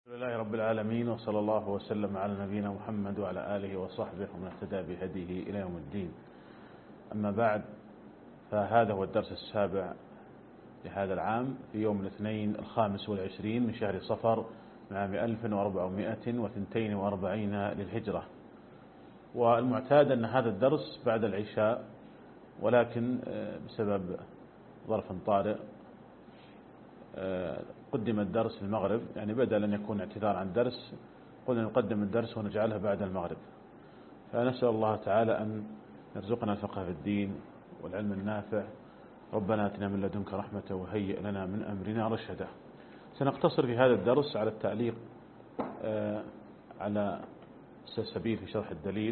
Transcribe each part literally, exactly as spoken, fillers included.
الحمد لله رب العالمين، وصلى الله وسلم على نبينا محمد وعلى آله وصحبه ومن اهتدى بهديه إلى يوم الدين. أما بعد، فهذا هو الدرس السابع لهذا العام في يوم الاثنين الخامس والعشرين من شهر صفر من عام ألف وأربعمائة واثنين وأربعين للهجرة. والمعتاد أن هذا الدرس بعد العشاء، ولكن بسبب ظرف طارئ قدم الدرس في المغرب، يعني بدل أن يكون اعتذار عن درس قلنا نقدم الدرس ونجعله بعد المغرب. فنسأل الله تعالى أن يرزقنا الفقه في الدين والعلم النافع. ربنا آتنا من لدنك رحمة وهيئ لنا من أمرنا رشدا. سنقتصر في هذا الدرس على التعليق على السلسبيل في شرح الدليل،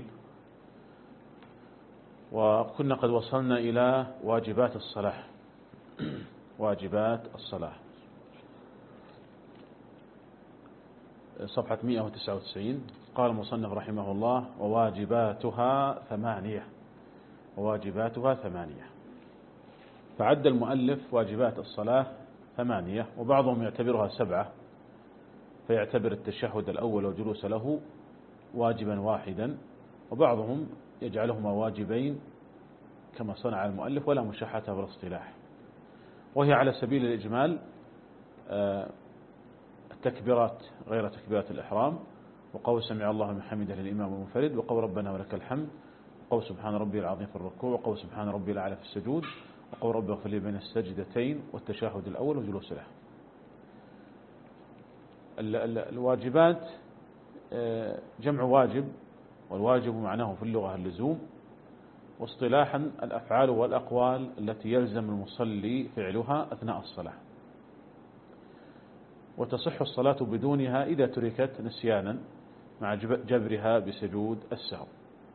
وكنا قد وصلنا إلى واجبات الصلاة. واجبات الصلاة صفحة مئة وتسعة وتسعين. قال المصنف رحمه الله: وواجباتها ثمانية. وواجباتها ثمانية. فعد المؤلف واجبات الصلاة ثمانية، وبعضهم يعتبرها سبعة، فيعتبر التشهد الأول والجلوس له واجبا واحدا، وبعضهم يجعلهما واجبين كما صنع المؤلف ولا مشاحة بالاصطلاح. وهي على سبيل الإجمال التكبيرات غير تكبيرات الإحرام، وقول سمع الله لمن حمده للإمام المنفرد، وقول ربنا ولك الحمد، وقول سبحان ربي العظيم في الركوع، وقول سبحان ربي الأعلى في السجود، وقول ربي اغفر لي بين السجدتين، والتشهد الأول والجلوس له. الواجبات جمع واجب، والواجب معناه في اللغة اللزوم، واصطلاحا الأفعال والأقوال التي يلزم المصلي فعلها أثناء الصلاة، وتصح الصلاة بدونها إذا تركت نسيانا مع جبرها بسجود السهو.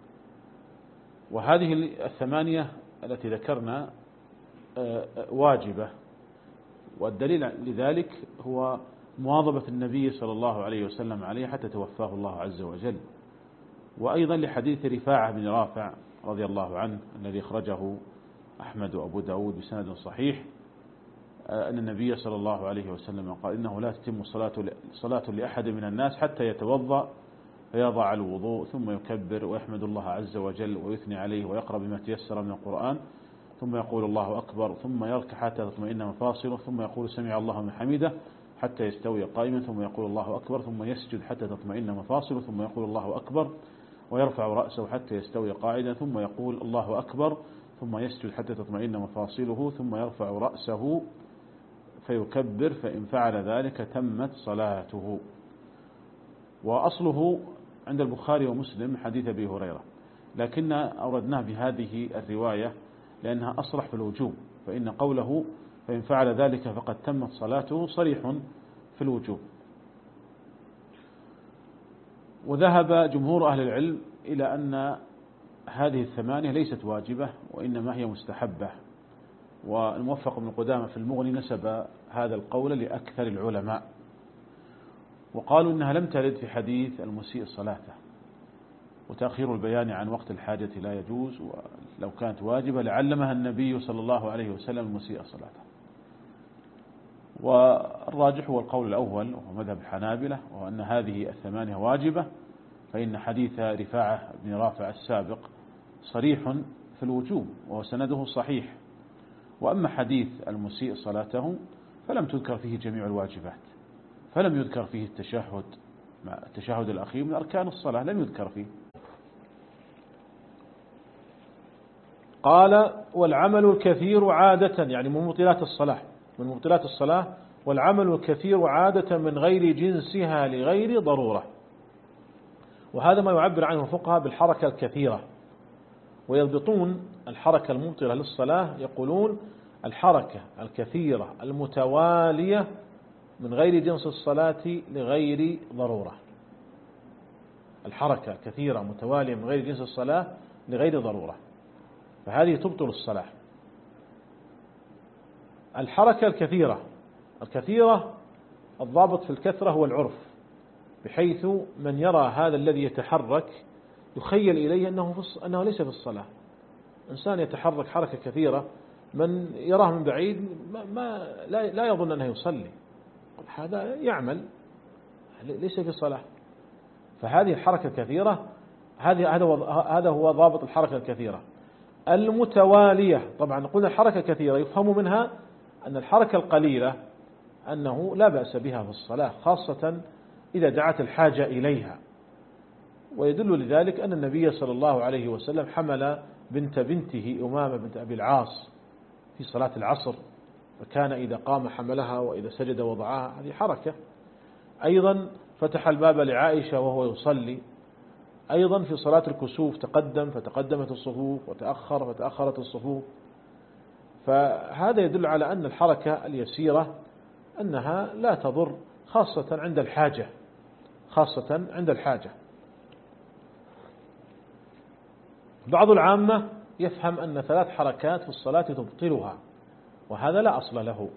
وهذه الثمانية التي ذكرنا واجبة، والدليل لذلك هو مواظبة النبي صلى الله عليه وسلم عليه حتى توفاه الله عز وجل. وأيضا لحديث رفاعة بن رافع رضي الله عنه الذي أخرجه أحمد وأبو داود بسند صحيح، أن النبي صلى الله عليه وسلم قال: إنه لا تتم صلاة لأحد من الناس حتى يتوضأ فيضع الوضوء ثم يكبر ويحمد الله عز وجل ويثني عليه ويقرأ بما تيسر من القرآن، ثم يقول الله أكبر، ثم يركع حتى تطمئن مفاصله، ثم يقول سمع الله من حمده حتى يستوي قائما، ثم يقول الله أكبر، ثم يسجد حتى تطمئن مفاصله، ثم يقول الله أكبر ويرفع رأسه حتى يستوي قاعدا، ثم يقول الله أكبر، ثم يسجد حتى تطمئن مفاصله، ثم يرفع رأسه فيكبر، فإن فعل ذلك تمت صلاته. وأصله عند البخاري ومسلم حديث أبي هريرة، لكن أوردناه بهذه الرواية لأنها أصرح في الوجوب، فإن قوله فإن فعل ذلك فقد تمت صلاته صريح في الوجوب. وذهب جمهور أهل العلم إلى أن هذه الثمانية ليست واجبة، وإنما هي مستحبة. والموفق بن قدامة في المغني نسب هذا القول لأكثر العلماء، وقالوا إنها لم ترد في حديث المسيء صلاته، وتأخير البيان عن وقت الحاجة لا يجوز، ولو كانت واجبة لعلمها النبي صلى الله عليه وسلم المسيء صلاته. والراجح هو القول الأول وهو مذهب الحنابلة، وأن هذه الثمانية واجبة، فإن حديث رفاعة بن رافع السابق صريح في الوجوب وهو سنده صحيح. وأما حديث المسيء صلاته فلم تذكر فيه جميع الواجبات، فلم يذكر فيه التشهد مع التشهد الأخير من أركان الصلاة، لم يذكر فيه. قال: والعمل الكثير عادة، يعني من مبطلات الصلاة، من مبطلات الصلاة والعمل الكثير عادة من غير جنسها لغير ضرورة. وهذا ما يعبر عنه الفقهاء بالحركة الكثيرة، ويضبطون الحركة المبطلة للصلاة، يقولون الحركة الكثيرة المتوالية من غير جنس الصلاة لغير ضرورة. الحركة كثيرة متوالية من غير جنس الصلاة لغير ضرورة، فهذه تبطل الصلاة. الحركة الكثيرة الكثيرة الضابط في الكثرة هو العرف، بحيث من يرى هذا الذي يتحرك يخيل إليه أنه, أنه ليس في الصلاة. إنسان يتحرك حركة كثيرة من يراه من بعيد ما لا, لا يظن أنه يصلي، هذا يعمل ليس في صلاة. فهذه الحركة الكثيرة، هذه هذا هذا هو ضابط الحركة الكثيرة المتوالية. طبعا قلنا الحركة الكثيرة يفهم منها أن الحركة القليلة أنه لا بأس بها في الصلاة، خاصة إذا دعت الحاجة إليها. ويدل لذلك أن النبي صلى الله عليه وسلم حمل بنت بنته أمامة بنت أبي العاص في صلاة العصر، فكان إذا قام حملها وإذا سجد وضعها، هذه حركة. أيضا فتح الباب لعائشة وهو يصلي. أيضا في صلاة الكسوف تقدم فتقدمت الصفوف، وتأخر فتأخرت الصفوف. فهذا يدل على أن الحركة اليسيرة أنها لا تضر، خاصة عند الحاجة، خاصة عند الحاجة. بعض العامة يفهم أن ثلاث حركات في الصلاة تبطلها، وهذا لا أصل له.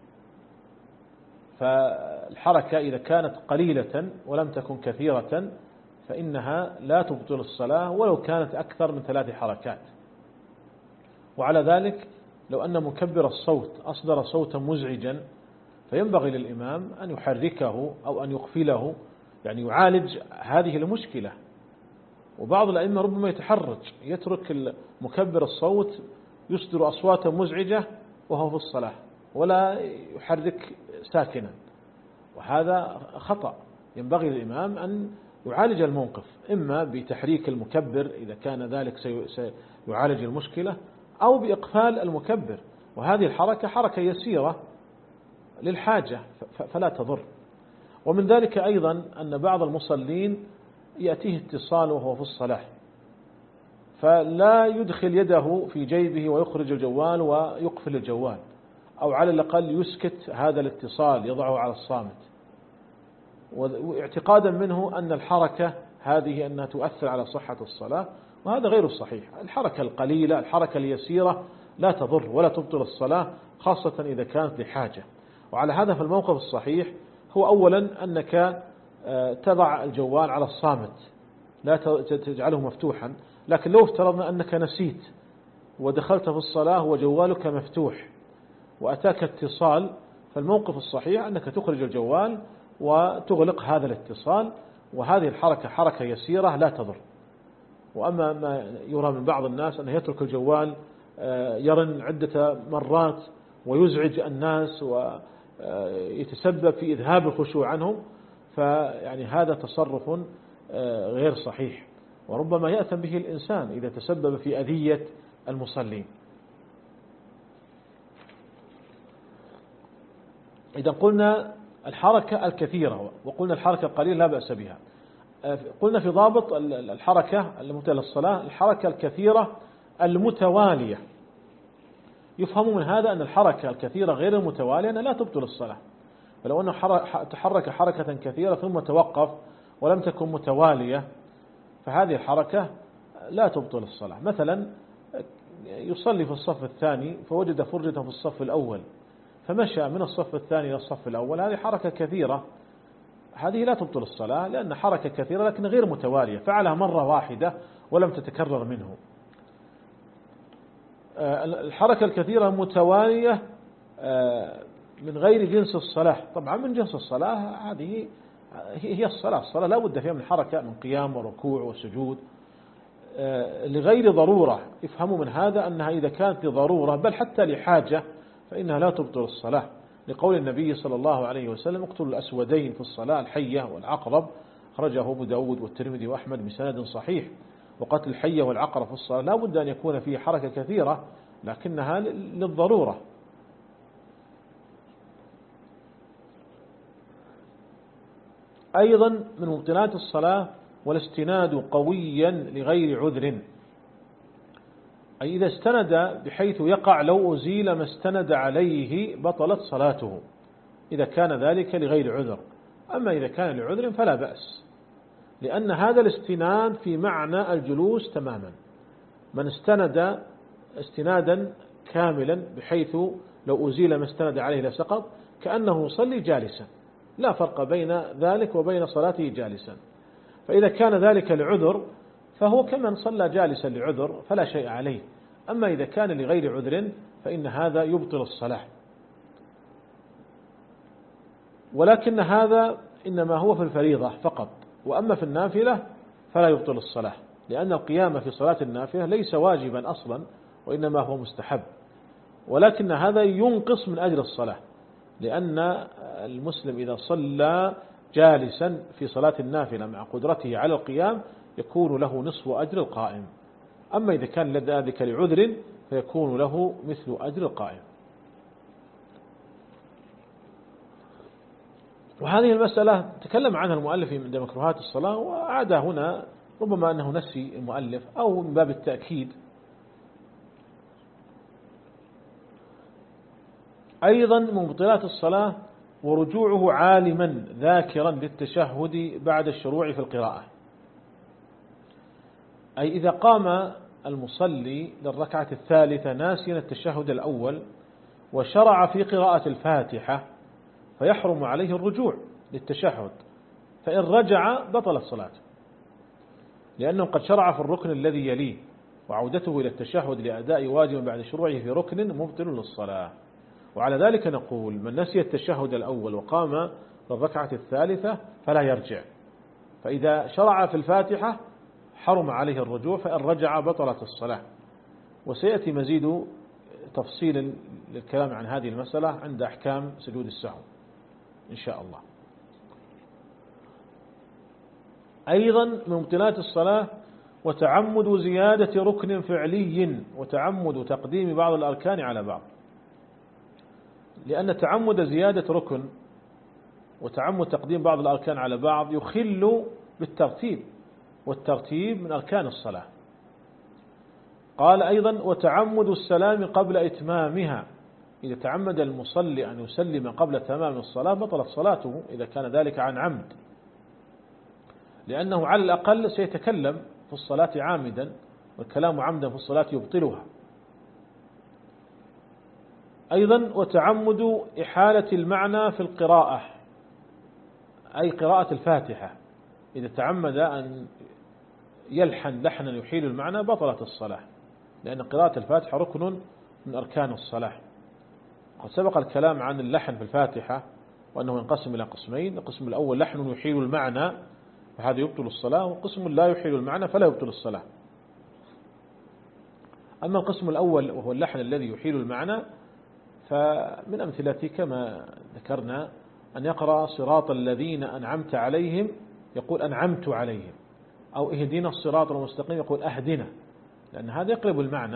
فالحركة إذا كانت قليلة ولم تكن كثيرة فإنها لا تبطل الصلاة ولو كانت أكثر من ثلاث حركات. وعلى ذلك لو أن مكبر الصوت أصدر صوتا مزعجا فينبغي للإمام أن يحركه أو أن يقفله، يعني يعالج هذه المشكلة. وبعض الأئمة ربما يتحرج، يترك مكبر الصوت يصدر أصواتا مزعجة وهو في الصلاة ولا يحرك ساكنا، وهذا خطأ. ينبغي للإمام أن يعالج الموقف، إما بتحريك المكبر إذا كان ذلك سيعالج المشكلة، أو بإقفال المكبر. وهذه الحركة حركة يسيرة للحاجة فلا تضر. ومن ذلك أيضا أن بعض المصلين يأتيه اتصال وهو في الصلاة، فلا يدخل يده في جيبه ويخرج الجوال ويقفل الجوال، أو على الأقل يسكت هذا الاتصال، يضعه على الصامت، واعتقادا منه أن الحركة هذه أنها تؤثر على صحة الصلاة، وهذا غير الصحيح. الحركة القليلة، الحركة اليسيرة لا تضر ولا تبطل الصلاة، خاصة إذا كانت لحاجة. وعلى هذا فالموقف الصحيح هو أولا أنك تضع الجوال على الصامت، لا تجعله مفتوحا. لكن لو افترضنا أنك نسيت ودخلت في الصلاة وجوالك مفتوح وأتاك اتصال، فالموقف الصحيح أنك تخرج الجوال وتغلق هذا الاتصال، وهذه الحركة حركة يسيرة لا تضر. وأما ما يرى من بعض الناس أنه يترك الجوال يرن عدة مرات ويزعج الناس ويتسبب في إذهاب الخشوع عنهم، فيعني هذا تصرف غير صحيح، وربما يأثم به الإنسان إذا تسبب في أذية المصلين. إذا قلنا الحركة الكثيرة وقلنا الحركة القليلة لا بأس بها، قلنا في ضابط الحركة المبتلى الصلاة الحركة الكثيرة المتوالية. يفهم من هذا أن الحركة الكثيرة غير المتوالية أنها لا تبطل الصلاة. فلو أنه تحرك حركة كثيرة ثم توقف ولم تكن متوالية فهذه الحركة لا تبطل الصلاة. مثلا يصلي في الصف الثاني فوجد فرجة في الصف الأول فمشى من الصف الثاني إلى الصف الأول، هذه حركة كثيرة، هذه لا تبطل الصلاة لأن حركة كثيرة لكن غير متوالية، فعلها مرة واحدة ولم تتكرر منه. الحركة الكثيرة المتوالية من غير جنس الصلاة، طبعا من جنس الصلاة هذه هي الصلاة، الصلاة لا بد فيها من حركة، من قيام وركوع وسجود. لغير ضرورة يفهموا من هذا أنها إذا كانت لضرورة بل حتى لحاجة فإنها لا تبطل الصلاة، لقول النبي صلى الله عليه وسلم اقتلوا الأسودين في الصلاة، الحية والعقرب، خرجه أبو داود والترمذي وأحمد بسند صحيح. وقتل الحية والعقرب في الصلاة لا بد أن يكون فيه حركة كثيرة لكنها للضرورة. أيضا من مبطلات الصلاة والاستناد قويا لغير عذر، أي إذا استند بحيث يقع لو أزيل ما استند عليه بطلت صلاته إذا كان ذلك لغير عذر. أما إذا كان لعذر فلا بأس، لأن هذا الاستناد في معنى الجلوس تماما. من استند استنادا كاملا بحيث لو أزيل ما استند عليه لسقط كأنه يصلي جالسا، لا فرق بين ذلك وبين صلاته جالسا. فإذا كان ذلك لعذر فهو كمن صلى جالسا لعذر فلا شيء عليه. أما إذا كان لغير عذر فإن هذا يبطل الصلاة. ولكن هذا إنما هو في الفريضة فقط، وأما في النافلة فلا يبطل الصلاة، لأن القيام في صلاة النافلة ليس واجبا أصلا، وإنما هو مستحب، ولكن هذا ينقص من أجر الصلاة، لأن المسلم إذا صلى جالسا في صلاة النافلة مع قدرته على القيام يكون له نصف أجر القائم، أما إذا كان ذلك لعذر فيكون له مثل أجر القائم. وهذه المسألة تكلم عنها المؤلف عند مكروهات الصلاة، وعاد هنا ربما أنه نسي المؤلف أو من باب التأكيد. أيضا من مبطلات الصلاة ورجوعه عالما ذاكرا للتشهد بعد الشروع في القراءة، أي إذا قام المصلي للركعة الثالثة ناسيا التشهد الأول وشرع في قراءة الفاتحة فيحرم عليه الرجوع للتشهد، فإن رجع بطلت صلاته، لأنه قد شرع في الركن الذي يليه، وعودته إلى التشهد لأداء واجب بعد شروعه في ركن مبطل للصلاة. وعلى ذلك نقول من نسي التشهد الأول وقام للركعة الثالثة فلا يرجع، فإذا شرع في الفاتحة حرم عليه الرجوع، فإن رجع بطلت الصلاة. وسيأتي مزيد تفصيل للكلام عن هذه المسألة عند أحكام سجود السهو إن شاء الله. أيضا من مبطلات الصلاة وتعمد زيادة ركن فعلي وتعمد تقديم بعض الأركان على بعض، لأن تعمد زيادة ركن وتعمد تقديم بعض الأركان على بعض يخل بالترتيب، والترتيب من أركان الصلاة. قال أيضا وتعمد السلام قبل إتمامها، إذا تعمد المصلي أن يسلم قبل تمام الصلاة بطلت صلاته إذا كان ذلك عن عمد، لأنه على الأقل سيتكلم في الصلاة عامدا، والكلام عمدا في الصلاة يبطلها. أيضا وتعمد إحالة المعنى في القراءة، أي قراءة الفاتحة، إذا تعمد أن يلحن لحنا يحيل المعنى بطلت الصلاة، لأن قراءة الفاتحة ركن من أركان الصلاة. قد سبق الكلام عن اللحن في الفاتحة وأنه ينقسم إلى قسمين، القسم الأول لحن يحيل المعنى فهذا يبطل الصلاة، وقسم لا يحيل المعنى فلا يبطل الصلاة. أما القسم الأول وهو اللحن الذي يحيل المعنى فمن أمثلته كما ذكرنا أن يقرأ صراط الذين أنعمت عليهم يقول أنعمت عليهم، أو اهدنا الصراط المستقيم يقول أهدنا، لأن هذا يقلب المعنى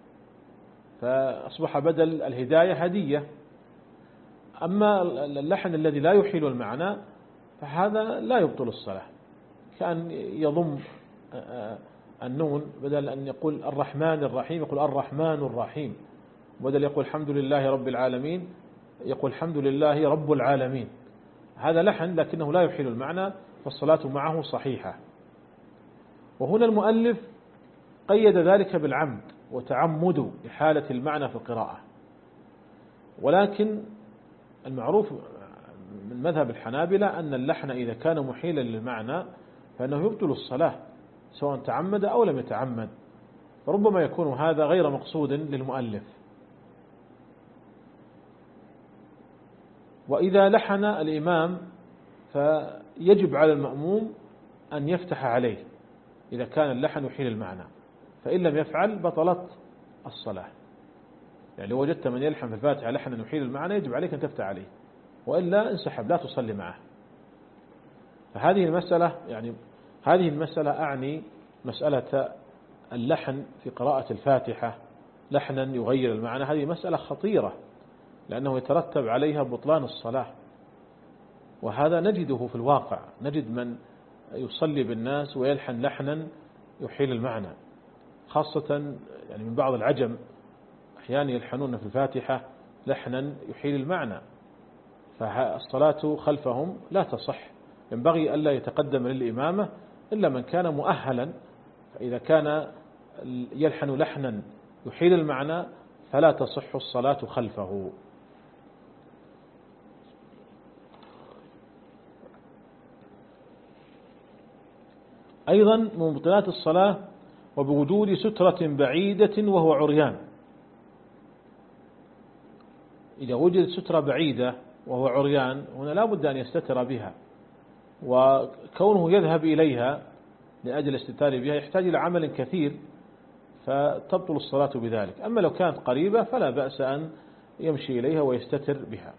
فأصبح بدل الهداية هدية. أما اللحن الذي لا يحيل المعنى فهذا لا يبطل الصلاة، كأن يضم النون بدل أن يقول الرحمن الرحيم يقول الرحمن الرحيم، بدل يقول الحمد لله رب العالمين يقول الحمد لله رب العالمين. هذا لحن لكنه لا يحيل المعنى، فالصلاة معه صحيحة. وهنا المؤلف قيد ذلك بالعمد وتعمد إحالة المعنى في القراءة، ولكن المعروف من مذهب الحنابلة أن اللحن إذا كان محيلا للمعنى فإنه يبطل الصلاة سواء تعمد أو لم يتعمد، فربما يكون هذا غير مقصود للمؤلف. وإذا لحن الإمام فيجب على المأموم أن يفتح عليه إذا كان اللحن يحيل المعنى، فإن لم يفعل بطلت الصلاة. يعني لو وجدت من يلحن في الفاتحة لحنا يحيل المعنى يجب عليك أن تفتح عليه، وإلا انسحب لا تصلي معه. فهذه المسألة يعني هذه المسألة أعني مسألة اللحن في قراءة الفاتحة لحنا يغير المعنى، هذه مسألة خطيرة لأنه يترتب عليها بطلان الصلاة، وهذا نجده في الواقع، نجد من يصلي بالناس ويلحن لحنا يحيل المعنى، خاصة يعني من بعض العجم أحيانا يلحنون في الفاتحة لحنا يحيل المعنى، فالصلاة خلفهم لا تصح. ينبغي ألا يتقدم للإمامة إلا من كان مؤهلا، فإذا كان يلحن لحنا يحيل المعنى فلا تصح الصلاة خلفه. أيضا من مبطلات الصلاة وبوجود سترة بعيدة وهو عريان، إذا وجدت سترة بعيدة وهو عريان هنا لا بد أن يستتر بها، وكونه يذهب إليها لأجل الاستتار بها يحتاج إلى عمل كثير، فتبطل الصلاة بذلك. أما لو كانت قريبة فلا بأس أن يمشي إليها ويستتر بها.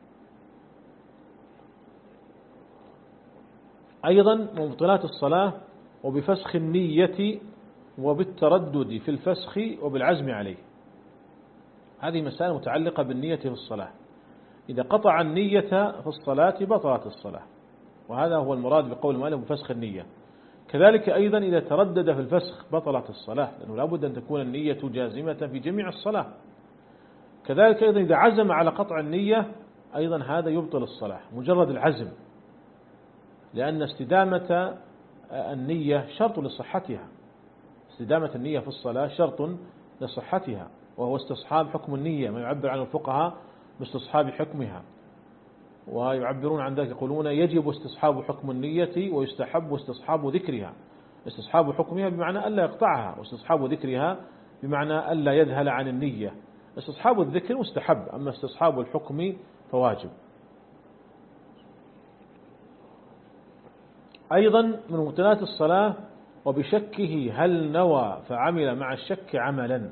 أيضا مبطلات الصلاة وبفسخ النية وبالتردد في الفسخ وبالعزم عليه. هذه مسائل متعلقة بالنية في الصلاة. إذا قطع النية في الصلاة بطلت الصلاة، وهذا هو المراد بقول المؤلف بفسخ النية. كذلك أيضا إذا تردد في الفسخ بطلت الصلاة، لأنه لابد أن تكون النية جازمة في جميع الصلاة. كذلك أيضا إذا عزم على قطع النية أيضا هذا يبطل الصلاة، مجرد العزم، لأن استدامة النية شرط لصحتها. استدامة النية في الصلاة شرط لصحتها، وهو استصحاب حكم النية، ما يعبر عنه الفقهاء باستصحاب حكمها، ويعبرون عن ذلك يقولون يجب استصحاب حكم النية ويستحب استصحاب ذكرها. استصحاب حكمها بمعنى ألا يقطعها، واستصحاب ذكرها بمعنى ألا يذهل عن النية. استصحاب الذكر مستحب، أما استصحاب الحكم فواجب. أيضا من مبطلات الصلاة وبشكه هل نوى فعمل مع الشك عملا.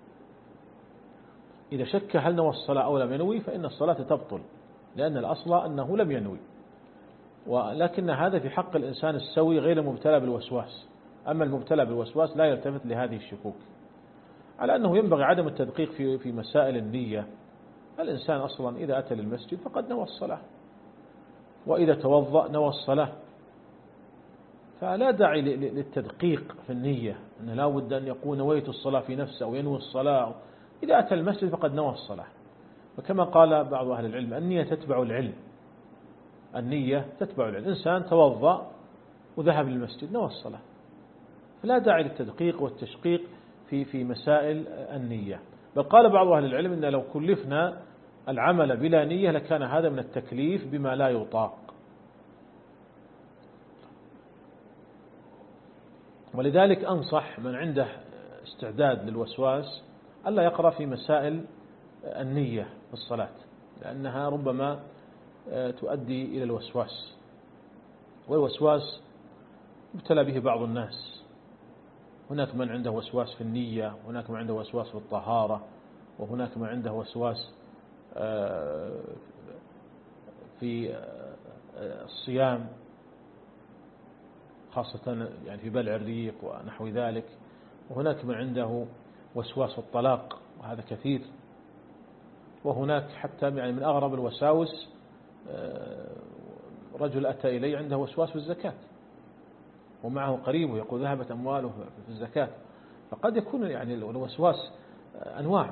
إذا شك هل نوى الصلاة أو لم ينوي فإن الصلاة تبطل، لأن الأصل أنه لم ينوي، ولكن هذا في حق الإنسان السوي غير المبتلى بالوسواس. أما المبتلى بالوسواس لا يلتفت لهذه الشكوك، على أنه ينبغي عدم التدقيق في في مسائل النية. الإنسان أصلا إذا أتى للمسجد فقد نوى الصلاة، وإذا توضأ نوى الصلاة، فلا داعي للتدقيق في النية، أن لا بد أن يكون نويت الصلاة في نفسه أو ينوي الصلاة. إذا أتى المسجد فقد نوى الصلاة. وكما قال بعض أهل العلم النية تتبع العلم، النية تتبع العلم. إنسان توضأ وذهب للمسجد نوى الصلاة، فلا داعي للتدقيق والتشقيق في في مسائل النية. بل قال بعض أهل العلم إن لو كلفنا العمل بلا نية لكان هذا من التكليف بما لا يطاق. ولذلك أنصح من عنده استعداد للوسواس ألا يقرأ في مسائل النية في الصلاة، لأنها ربما تؤدي إلى الوسواس، والوسواس ابتلى به بعض الناس. هناك من عنده وسواس في النية، وهناك من عنده وسواس في الطهارة، وهناك من عنده وسواس في الصيام، خاصة يعني في بلع الريق ونحو ذلك. وهناك من عنده وسواس في الطلاق، وهذا كثير. وهناك حتى يعني من أغرب الوساوس رجل أتى إلي عنده وسواس في الزكاة، ومعه قريبه يقول ذهبت أمواله في الزكاة. فقد يكون يعني الوسواس أنواع،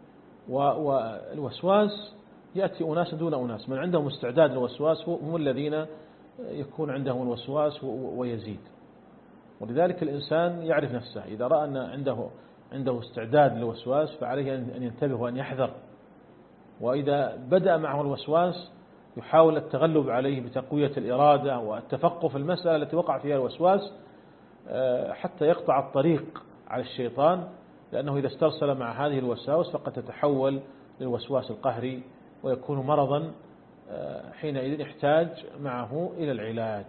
والوسواس يأتي أناس دون أناس. من عندهم استعداد للوسواس هم الذين يكون عندهم الوسواس ويزيد. ولذلك الإنسان يعرف نفسه، إذا رأى أن عنده عنده استعداد للوسواس فعليه أن ينتبه وأن يحذر. وإذا بدأ معه الوسواس يحاول التغلب عليه بتقوية الإرادة والتفقه في المسألة التي وقع فيها الوسواس، حتى يقطع الطريق على الشيطان، لأنه إذا استرسل مع هذه الوساوس فقد تتحول للوسواس القهري ويكون مرضا، حينئذ يحتاج معه إلى العلاج.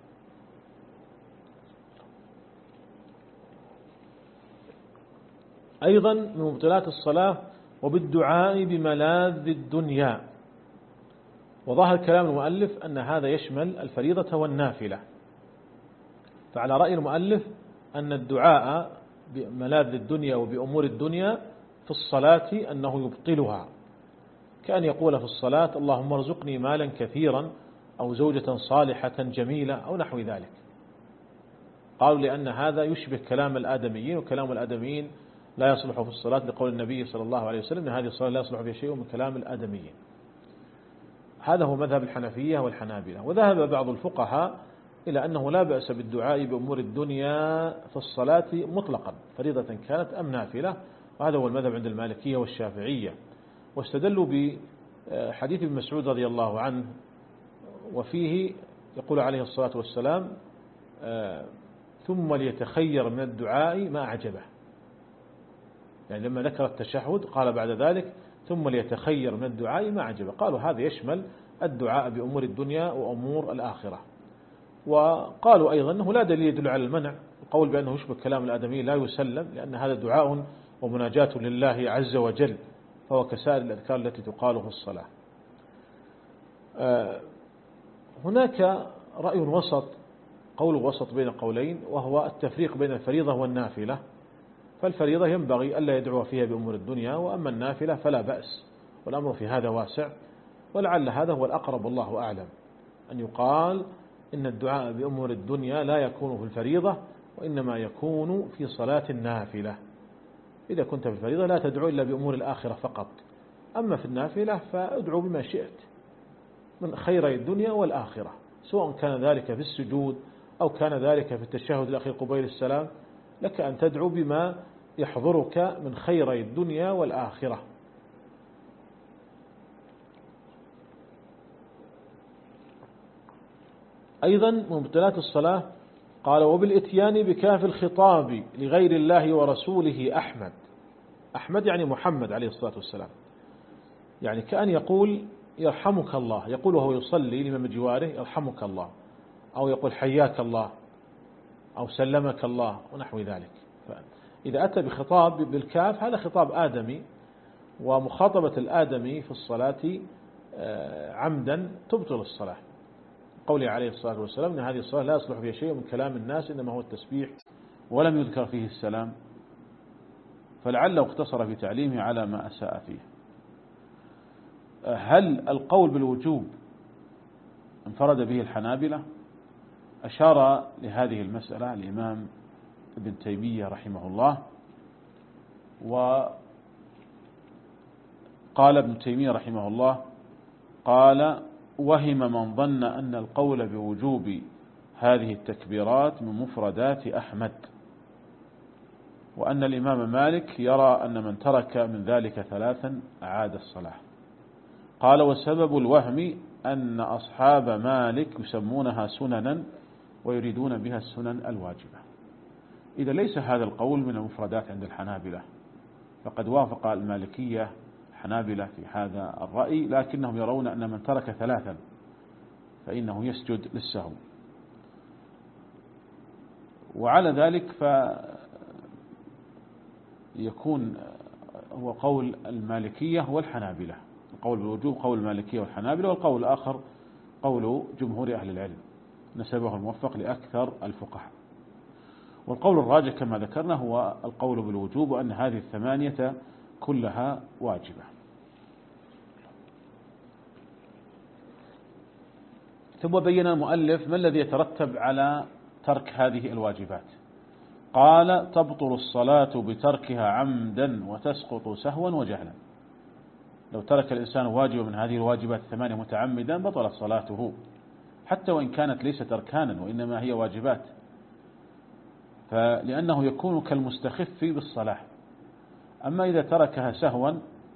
أيضا من مبطلات الصلاة وبالدعاء بملاذ الدنيا. وظاهر كلام المؤلف أن هذا يشمل الفريضة والنافلة، فعلى رأي المؤلف أن الدعاء بملاذ الدنيا وبأمور الدنيا في الصلاة أنه يبطلها، كأن يقول في الصلاة اللهم ارزقني مالا كثيرا أو زوجة صالحة جميلة أو نحو ذلك. قالوا لأن هذا يشبه كلام الآدميين، وكلام الآدميين لا يصلح في الصلاة، لقول النبي صلى الله عليه وسلم أن هذه الصلاة لا يصلح فيها شيء من كلام الآدميين. هذا هو مذهب الحنفية والحنابلة. وذهب بعض الفقهاء إلى أنه لا بأس بالدعاء بأمور الدنيا في الصلاة مطلقا، فريضة كانت أم نافلة، وهذا هو المذهب عند المالكية والشافعية. واستدلوا بحديث ابن مسعود رضي الله عنه، وفيه يقول عليه الصلاة والسلام ثم ليتخير من الدعاء ما أعجبه. يعني لما ذكر التشهد قال بعد ذلك ثم ليتخير من الدعاء ما أعجبه. قالوا هذا يشمل الدعاء بأمور الدنيا وأمور الآخرة. وقالوا أيضا أنه لا دليل يدل على المنع. القول بأنه يشبه كلام الآدمي لا يسلم، لأن هذا دعاء ومناجاة لله عز وجل، فهو كسائر الأذكار التي تقال في الصلاة. هناك رأي وسط، قول وسط بين قولين، وهو التفريق بين الفريضة والنافلة. فالفريضة ينبغي ألا يدعو فيها بأمور الدنيا، وأما النافلة فلا بأس، والأمر في هذا واسع، ولعل هذا هو الأقرب والله أعلم، أن يقال إن الدعاء بأمور الدنيا لا يكون في الفريضة، وإنما يكون في صلاة النافلة. إذا كنت في الفريضة لا تدعو إلا بأمور الآخرة فقط، أما في النافلة فادعو بما شئت من خيري الدنيا والآخرة، سواء كان ذلك في السجود أو كان ذلك في التشهد الأخير قبيل السلام، لك أن تدعو بما يحضرك من خيري الدنيا والآخرة. أيضا من مبطلات الصلاة قال وبالإتيان بكاف الخطاب لغير الله ورسوله أحمد. أحمد يعني محمد عليه الصلاة والسلام، يعني كأن يقول يرحمك الله، يقول وهو يصلي لمن بجواره يرحمك الله، أو يقول حياك الله، أو سلمك الله، ونحو ذلك. إذا أتى بخطاب بالكاف هذا خطاب آدمي، ومخاطبة الآدمي في الصلاة عمدا تبطل الصلاة. قوله عليه الصلاة والسلام أن هذه الصلاة لا يصلح فيها شيء من كلام الناس، إنما هو التسبيح، ولم يذكر فيه السلام، فلعله اقتصر في تعليمه على ما أساء فيه. هل القول بالوجوب انفرد به الحنابلة؟ أشار لهذه المسألة الإمام ابن تيمية رحمه الله، وقال ابن تيمية رحمه الله قال وهم من ظن أن القول بوجوب هذه التكبيرات من مفردات أحمد، وأن الإمام مالك يرى أن من ترك من ذلك ثلاثا أعاد الصلاة. قال وسبب الوهم أن أصحاب مالك يسمونها سننا ويريدون بها السنن الواجبة. إذا ليس هذا القول من المفردات عند الحنابلة، فقد وافق المالكية الحنابلة في هذا الرأي، لكنهم يرون أن من ترك ثلاثا فإنه يسجد للسهو. وعلى ذلك فيكون هو قول المالكية والحنابلة، القول بالوجوب قول المالكية والحنابلة، والقول الآخر قول جمهور أهل العلم نسبه الموفق لأكثر الفقهاء. والقول الراجح كما ذكرنا هو القول بالوجوب، وأن هذه الثمانية كلها واجبة. ثم بين المؤلف ما الذي يترتب على ترك هذه الواجبات. قال تبطل الصلاة بتركها عمدا وتسقط سهوا وجهلا. لو ترك الإنسان واجب من هذه الواجبات الثمانية متعمدا بطلت صلاته، حتى وإن كانت ليست أركانا وإنما هي واجبات، فلأنه يكون كالمستخف بالصلاة. أما إذا تركها سهوا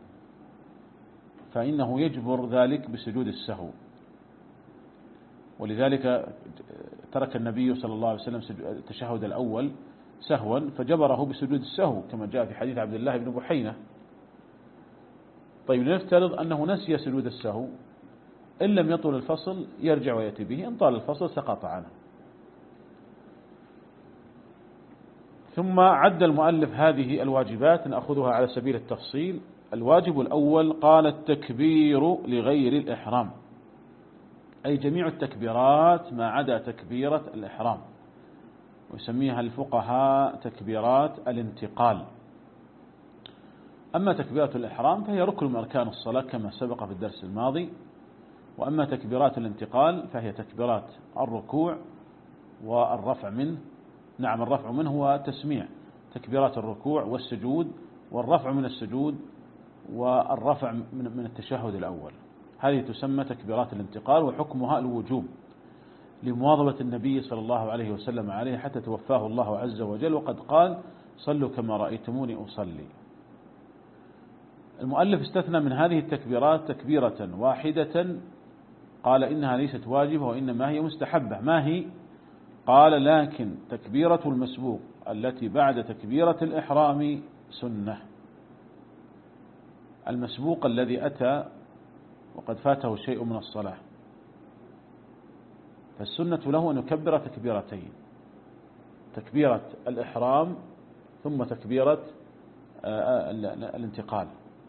فإنه يجبر ذلك بسجود السهو، ولذلك ترك النبي صلى الله عليه وسلم التشهد الأول سهوا فجبره بسجود السهو كما جاء في حديث عبد الله بن بحينة. طيب نفترض أنه نسي سجود السهو، إن لم يطل الفصل يرجع ويأتي به، إن طال الفصل سقط عنه. ثم عد المؤلف هذه الواجبات، نأخذها على سبيل التفصيل. الواجب الأول قال التكبير لغير الإحرام، أي جميع التكبيرات ما عدا تكبيرة الإحرام، ويسميها الفقهاء تكبيرات الانتقال. أما تكبيرة الإحرام فهي ركن من أركان الصلاة كما سبق في الدرس الماضي، وأما تكبيرات الانتقال فهي تكبيرات الركوع والرفع منه. نعم الرفع منه هو تسميع تكبيرات الركوع والسجود، والرفع من السجود، والرفع من التشهد الأول، هذه تسمى تكبيرات الانتقال، وحكمها الوجوب لمواظبة النبي صلى الله عليه وسلم عليه حتى توفاه الله عز وجل، وقد قال صلوا كما رأيتموني أصلي. المؤلف استثنى من هذه التكبيرات تكبيرة واحدة قال إنها ليست واجبة وإنما هي مستحبة. ما هي؟ قال لكن تكبيرة المسبوق التي بعد تكبيرة الإحرام سنة. المسبوق الذي أتى وقد فاته شيء من الصلاة فالسنة له أن يكبر تكبيرتين، تكبيرة الإحرام ثم تكبيرة الانتقال.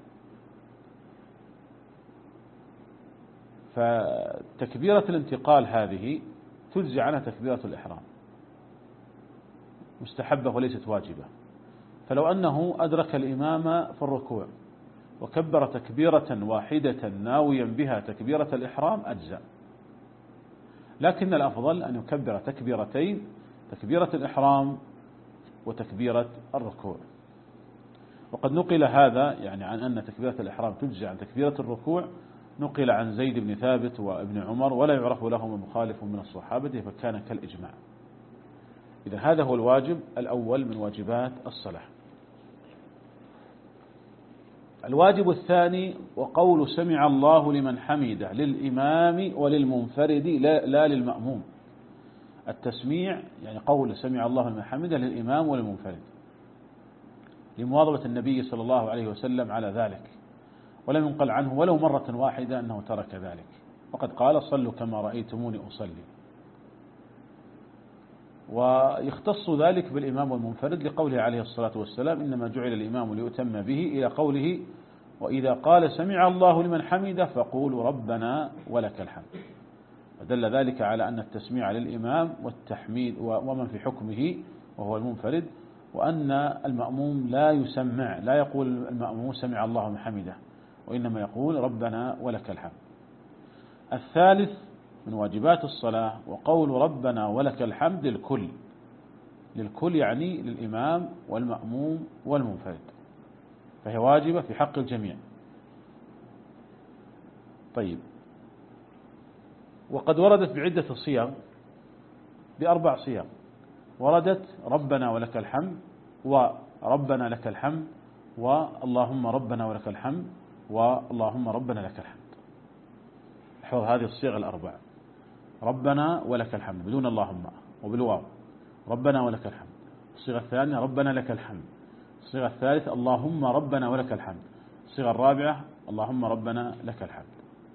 فتكبيرة الانتقال هذه تجزي عنها تكبيرة الإحرام، مستحبة وليست واجبة. فلو أنه أدرك الإمام في الركوع وكبر تكبيرة واحدة ناويا بها تكبيرة الإحرام أجزاء، لكن الأفضل أن يكبر تكبيرتين، تكبيرة الإحرام وتكبيرة الركوع. وقد نقل هذا يعني عن أن تكبيرة الإحرام تجزي عن تكبيرة الركوع، نقل عن زيد بن ثابت وابن عمر، ولا يعرف لهم مخالف من الصحابة، فكان كالإجماع. إذا هذا هو الواجب الأول من واجبات الصلاة. الواجب الثاني وقول سمع الله لمن حمده للإمام وللمنفرد لا, لا للمأموم. التسميع يعني قول سمع الله لمن حمده للإمام وللمنفرد، لمواظبة النبي صلى الله عليه وسلم على ذلك، ولم ينقل عنه ولو مرة واحدة أنه ترك ذلك، وقد قال صلوا كما رأيتموني أصلي. ويختص ذلك بالإمام والمنفرد لقوله عليه الصلاة والسلام إنما جعل الإمام ليؤتم به، إلى قوله وإذا قال سمع الله لمن حمده فقولوا ربنا ولك الحمد. فدل ذلك على أن التسميع للإمام والتحميد ومن في حكمه وهو المنفرد، وأن المأموم لا يسمع، لا يقول المأموم سمع الله لمن حمده، وإنما يقول ربنا ولك الحمد. الثالث من واجبات الصلاة وقول ربنا ولك الحمد للكل، للكل يعني للإمام والمأموم والمنفرد، فهي واجبة في حق الجميع. طيب، وقد وردت بعدة صيغ، بأربع صيغ وردت ربنا ولك الحمد، وربنا لك الحمد، واللهم ربنا ولك الحمد، واللهم ربنا لك الحمد. احفظ هذه الصيغ الأربع: ربنا ولك الحمد بدون اللهم وبالواو، ربنا ولك الحمد. الصيغة الثانية ربنا لك الحمد. الصيغة الثالثة اللهم ربنا ولك الحمد. الصيغة الرابعة اللهم ربنا لك الحمد.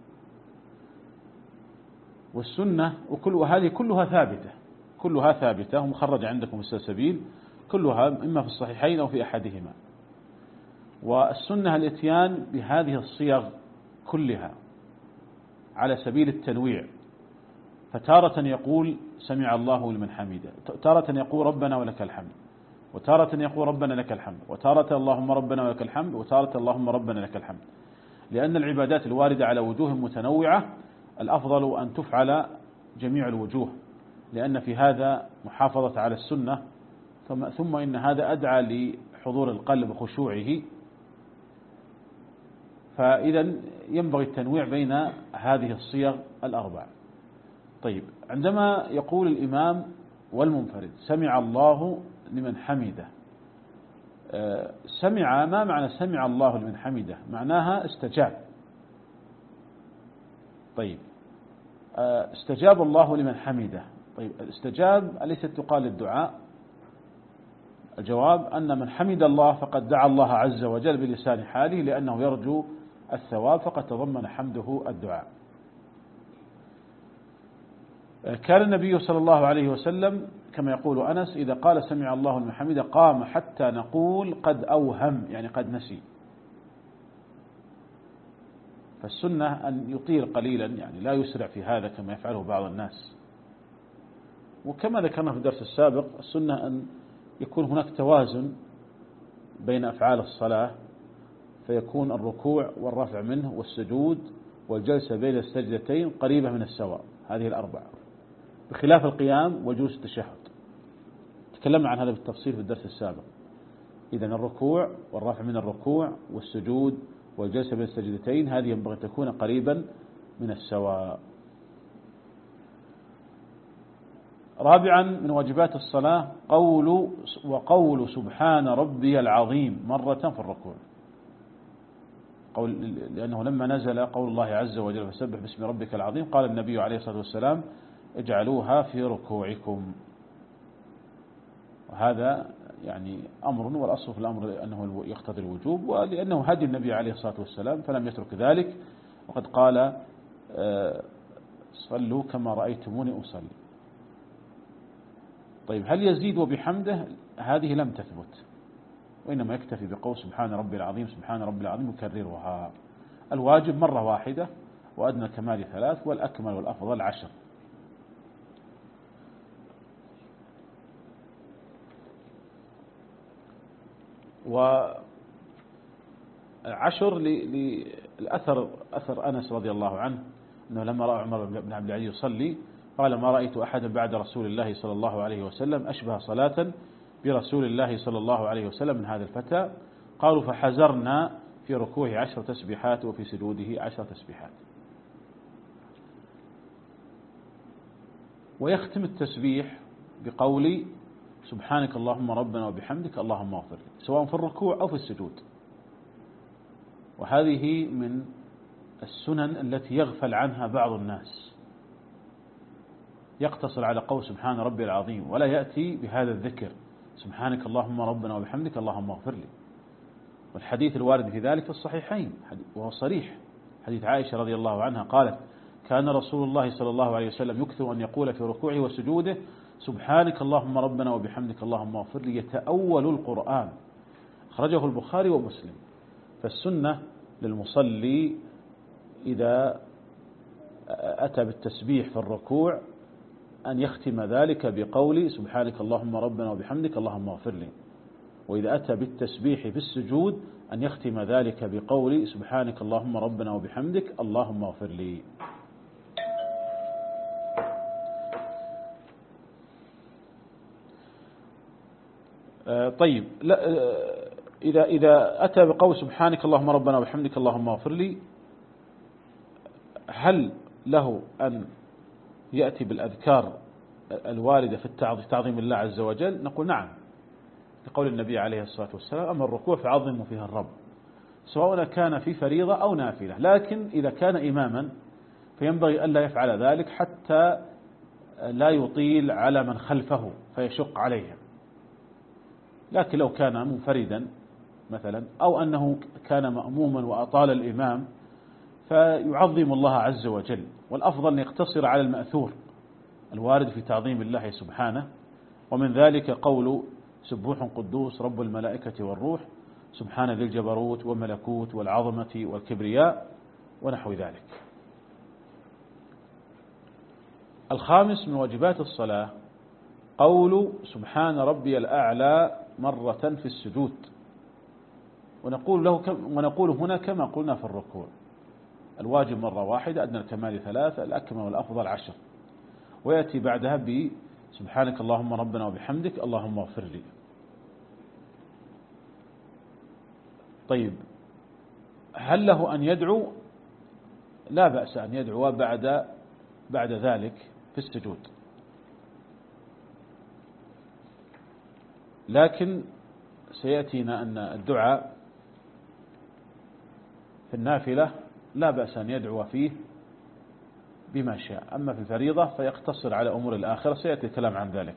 والسنة وكل وهذه كلها ثابتة، كلها ثابتة ومخرجة عندكم في السلسبيل، كلها إما في الصحيحين أو في أحدهما. والسنة الاتيان بهذه الصيغ كلها على سبيل التنويع، فتارة يقول سمع الله لمن حمده، تارة يقول ربنا ولك الحمد، وتارة يقول ربنا لك الحمد، وتارة اللهم ربنا ولك الحمد، وتارة اللهم ربنا لك الحمد. لأن العبادات الواردة على وجوه متنوعة الأفضل أن تفعل جميع الوجوه، لأن في هذا محافظة على السنة، ثم, ثم إن هذا أدعى لحضور القلب وخشوعه، فإذا ينبغي التنويع بين هذه الصيغ الأربع. طيب، عندما يقول الإمام والمنفرد سمع الله لمن حمده، سمع، ما معنى سمع الله لمن حمده؟ معناها استجاب. طيب، استجاب الله لمن حمده. طيب، الاستجاب أليست تقال للدعاء؟ الجواب أن من حمد الله فقد دعا الله عز وجل بلسان حاله، لأنه يرجو الثواب، فقد تضمن حمده الدعاء. كان النبي صلى الله عليه وسلم كما يقول أنس إذا قال سمع الله لمن حمده قام حتى نقول قد أوهم، يعني قد نسي. فالسنة أن يطير قليلا، يعني لا يسرع في هذا كما يفعله بعض الناس. وكما ذكرنا في الدرس السابق، السنة أن يكون هناك توازن بين أفعال الصلاة، فيكون الركوع والرفع منه والسجود والجلسة بين السجدتين قريبة من السواء، هذه الأربعة، بخلاف القيام وجلوس التشهد. تكلمنا عن هذا بالتفصيل في الدرس السابق. إذن الركوع والرفع من الركوع والسجود والجلسة بين السجدتين هذه ينبغي أن تكون قريبا من السواء. رابعا من واجبات الصلاة قول وقول سبحان ربي العظيم مرة في الركوع، قول، لأنه لما نزل قول الله عز وجل فسبح باسم ربك العظيم قال النبي عليه الصلاة والسلام اجعلوها في ركوعكم. وهذا يعني أمر، والأصل في الأمر أنه يقتضي الوجوب، ولأنه هدي النبي عليه الصلاة والسلام فلم يترك ذلك. وقد قال صلوا كما رأيتموني أصلي. طيب هل يزيد وبحمده؟ هذه لم تثبت، وإنما يكتفي بقول سبحان ربي العظيم سبحان ربي العظيم يكررها. الواجب مرة واحدة، وأدنى الكمال ثلاث، والأكمل والأفضل عشر. وعشر للأثر أثر أنس رضي الله عنه أنه لما رأى عمر بن عبد العزيز يصلي قال ما رأيت أحدا بعد رسول الله صلى الله عليه وسلم أشبه صلاة برسول الله صلى الله عليه وسلم من هذا الفتى. قالوا فحزرنا في ركوعه عشر تسبيحات وفي سجوده عشر تسبيحات. ويختم التسبيح بقول سبحانك اللهم ربنا وبحمدك اللهم اغفر لي، سواء في الركوع أو في السجود. وهذه من السنن التي يغفل عنها بعض الناس، يقتصر على قول سبحان ربي العظيم ولا يأتي بهذا الذكر سبحانك اللهم ربنا وبحمدك اللهم اغفر لي. والحديث الوارد في ذلك في الصحيحين وهو صريح، حديث عائشة رضي الله عنها قالت كان رسول الله صلى الله عليه وسلم يكثر أن يقول في ركوعه وسجوده سبحانك اللهم ربنا وبحمدك اللهم اغفر لي، يتأول القرآن. أخرجه البخاري ومسلم. فالسنة للمصلي إذا أتى بالتسبيح في الركوع أن يختم ذلك بقول سبحانك اللهم ربنا وبحمدك اللهم اغفر لي، وإذا أتى بالتسبيح في السجود أن يختم ذلك بقول سبحانك اللهم ربنا وبحمدك اللهم اغفر لي. طيب لا إذا إذا أتى بقول سبحانك اللهم ربنا وبحمدك اللهم اغفر لي، هل له أن يأتي بالأذكار الواردة في تعظيم الله عز وجل؟ نقول نعم، لقول النبي عليه الصلاة والسلام أما الركوع فعظموا فيها الرب، سواء كان في فريضة أو نافلة. لكن إذا كان إماما فينبغي ألا يفعل ذلك حتى لا يطيل على من خلفه فيشق عليهم. لكن لو كان منفردا مثلا أو أنه كان مأموما وأطال الإمام فيعظم الله عز وجل، والأفضل أن يقتصر على المأثور الوارد في تعظيم الله سبحانه، ومن ذلك قول سبوح قدوس رب الملائكة والروح سبحان ذي الجبروت والملكوت والعظمة والكبرياء ونحو ذلك. الخامس من واجبات الصلاة قول سبحان ربي الأعلى مرة في السجود، ونقول له ونقول هنا كما قلنا في الركوع، الواجب مرة واحدة، أدنى الكمال ثلاثة، الأكمل والأفضل عشر، ويأتي بعدها بسبحانك اللهم ربنا وبحمدك اللهم اغفر لي. طيب هل له أن يدعو؟ لا بأس أن يدعو بعد بعد ذلك في السجود، لكن سيأتينا أن الدعاء في النافلة لا بأس أن يدعو فيه بما شاء، أما في الفريضة فيقتصر على أمور الآخرة، سيأتي الكلام عن ذلك.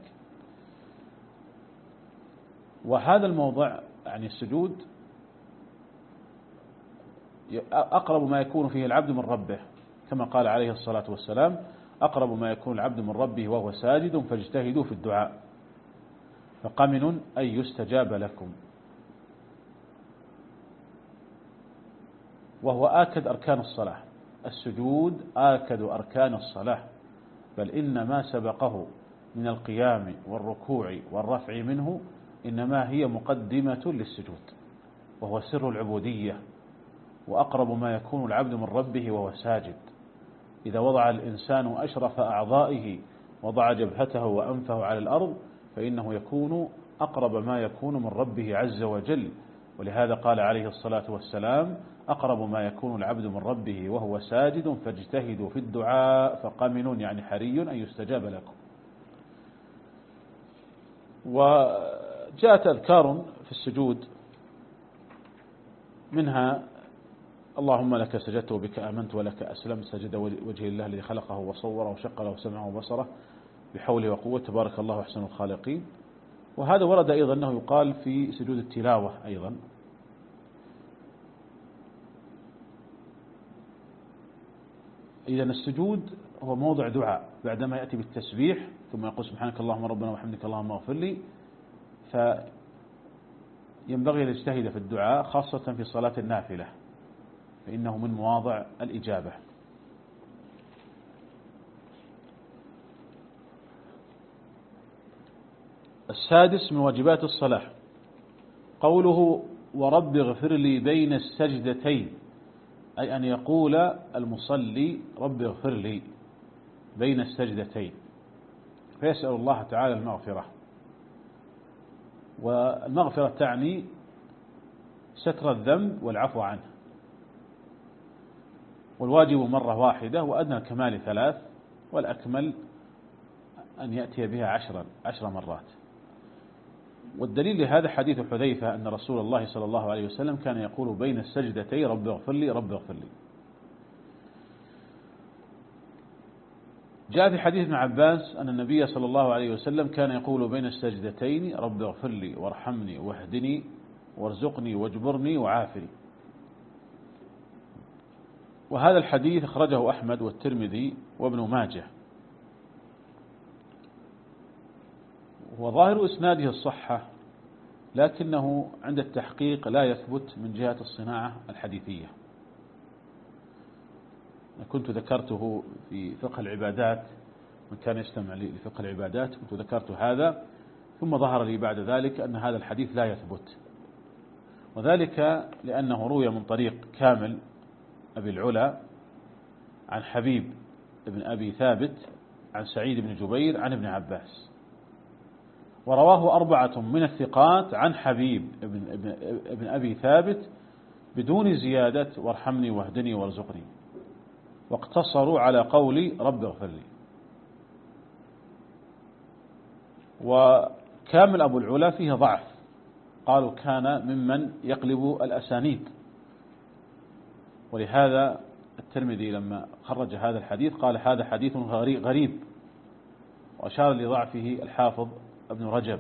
وهذا الموضع يعني السجود أقرب ما يكون فيه العبد من ربه، كما قال عليه الصلاة والسلام أقرب ما يكون العبد من ربه وهو ساجد فاجتهدوا في الدعاء فقمن أن يستجاب لكم. وهو آكد أركان الصلاة، السجود آكد أركان الصلاة، بل إن ما سبقه من القيام والركوع والرفع منه إنما هي مقدمة للسجود، وهو سر العبودية، وأقرب ما يكون العبد من ربه وهو ساجد. إذا وضع الإنسان أشرف أعضائه وضع جبهته وأنفه على الأرض فإنه يكون أقرب ما يكون من ربه عز وجل، ولهذا قال عليه الصلاة والسلام أقرب ما يكون العبد من ربه وهو ساجد فاجتهدوا في الدعاء فقمن يعني حري أن يستجاب لكم. وجاءت أذكار في السجود منها اللهم لك سجدت وبك آمنت ولك أسلمت، سجد وجه الله الذي خلقه وصوره وشق له سمعه وبصره بحوله وقوة تبارك الله أحسن الخالقين. وهذا ورد أيضا أنه يقال في سجود التلاوة أيضا. إذن السجود هو موضع دعاء بعدما يأتي بالتسبيح ثم يقول سبحانك اللهم ربنا وبحمدك اللهم اغفر لي، فينبغي أن يجتهد في الدعاء خاصة في صلاة النافلة فإنه من مواضع الإجابة. السادس من واجبات الصلاة قوله ورب اغفر لي بين السجدتين، أي أن يقول المصلي رب اغفر لي بين السجدتين، فيسأل الله تعالى المغفرة. والمغفرة تعني ستر الذنب والعفو عنه، والواجب مرة واحدة وأدنى الكمال ثلاث، والأكمل أن يأتي بها عشرا عشر مرات. والدليل لهذا حديث حذيفة أن رسول الله صلى الله عليه وسلم كان يقول بين السجدتين رب اغفر لي رب اغفر لي. جاء في حديث ابن عباس أن النبي صلى الله عليه وسلم كان يقول بين السجدتين رب اغفر لي وارحمني واهدني وارزقني واجبرني وعافني. وهذا الحديث أخرجه أحمد والترمذي وابن ماجه، وظاهر إسناده الصحة، لكنه عند التحقيق لا يثبت من جهة الصناعة الحديثية. كنت ذكرته في فقه العبادات، من كان يستمع لفقه العبادات كنت ذكرت هذا، ثم ظهر لي بعد ذلك أن هذا الحديث لا يثبت، وذلك لأنه روي من طريق كامل أبي العلا عن حبيب بن أبي ثابت عن سعيد بن جبير عن ابن عباس، ورواه أربعة من الثقات عن حبيب بن, ابن أبي ثابت بدون زيادة وارحمني واهدني وارزقني، واقتصروا على قول رب اغفر لي. وكامل أبو العلا فيه ضعف، قالوا كان ممن يقلب الأسانيد، ولهذا الترمذي لما خرج هذا الحديث قال هذا حديث غريب، وأشار لضعفه الحافظ ابن رجب.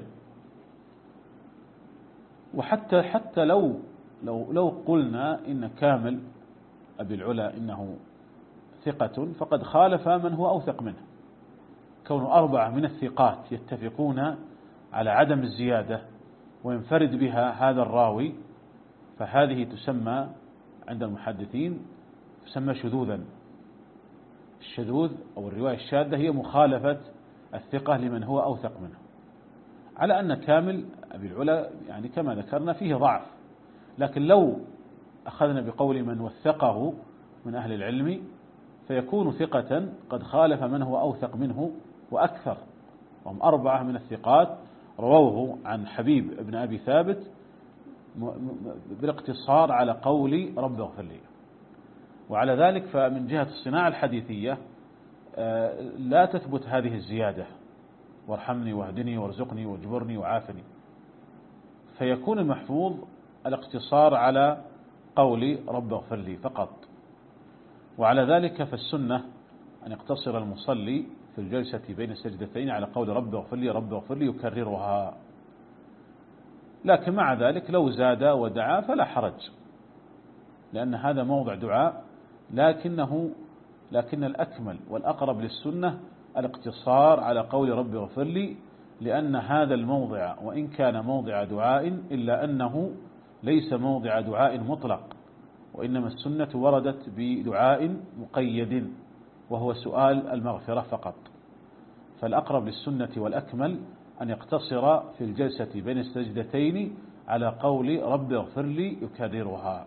وحتى حتى لو لو لو قلنا إن كامل أبي العلا إنه ثقة فقد خالف من هو أوثق منه، كون أربعة من الثقات يتفقون على عدم الزيادة وينفرد بها هذا الراوي، فهذه تسمى عند المحدثين تسمى شذوذا. الشذوذ أو الرواية الشاذة هي مخالفة الثقة لمن هو أوثق منه، على أن كامل أبي العلا يعني كما ذكرنا فيه ضعف، لكن لو أخذنا بقول من وثقه من أهل العلم فيكون ثقة قد خالف من هو أوثق منه وأكثر، وهم أربعة من الثقات رووه عن حبيب ابن أبي ثابت بالاقتصار على قول رب اغفر لي. وعلى ذلك فمن جهة الصناعة الحديثية لا تثبت هذه الزيادة وارحمني واهدني وارزقني واجبرني وعافني، فيكون المحفوظ الاقتصار على قول رب اغفر لي فقط. وعلى ذلك فالسنة أن يقتصر المصلي في الجلسة بين السجدتين على قول رب اغفر لي رب اغفر لي يكررها، لكن مع ذلك لو زاد ودعا فلا حرج، لأن هذا موضع دعاء، لكنه لكن الأكمل والأقرب للسنة الاقتصار على قول رب اغفر لي، لأن هذا الموضع وإن كان موضع دعاء إلا أنه ليس موضع دعاء مطلق، وإنما السنة وردت بدعاء مقيد وهو سؤال المغفرة فقط. فالأقرب للسنة والأكمل أن يقتصر في الجلسة بين السجدتين على قول رب اغفر لي يكررها.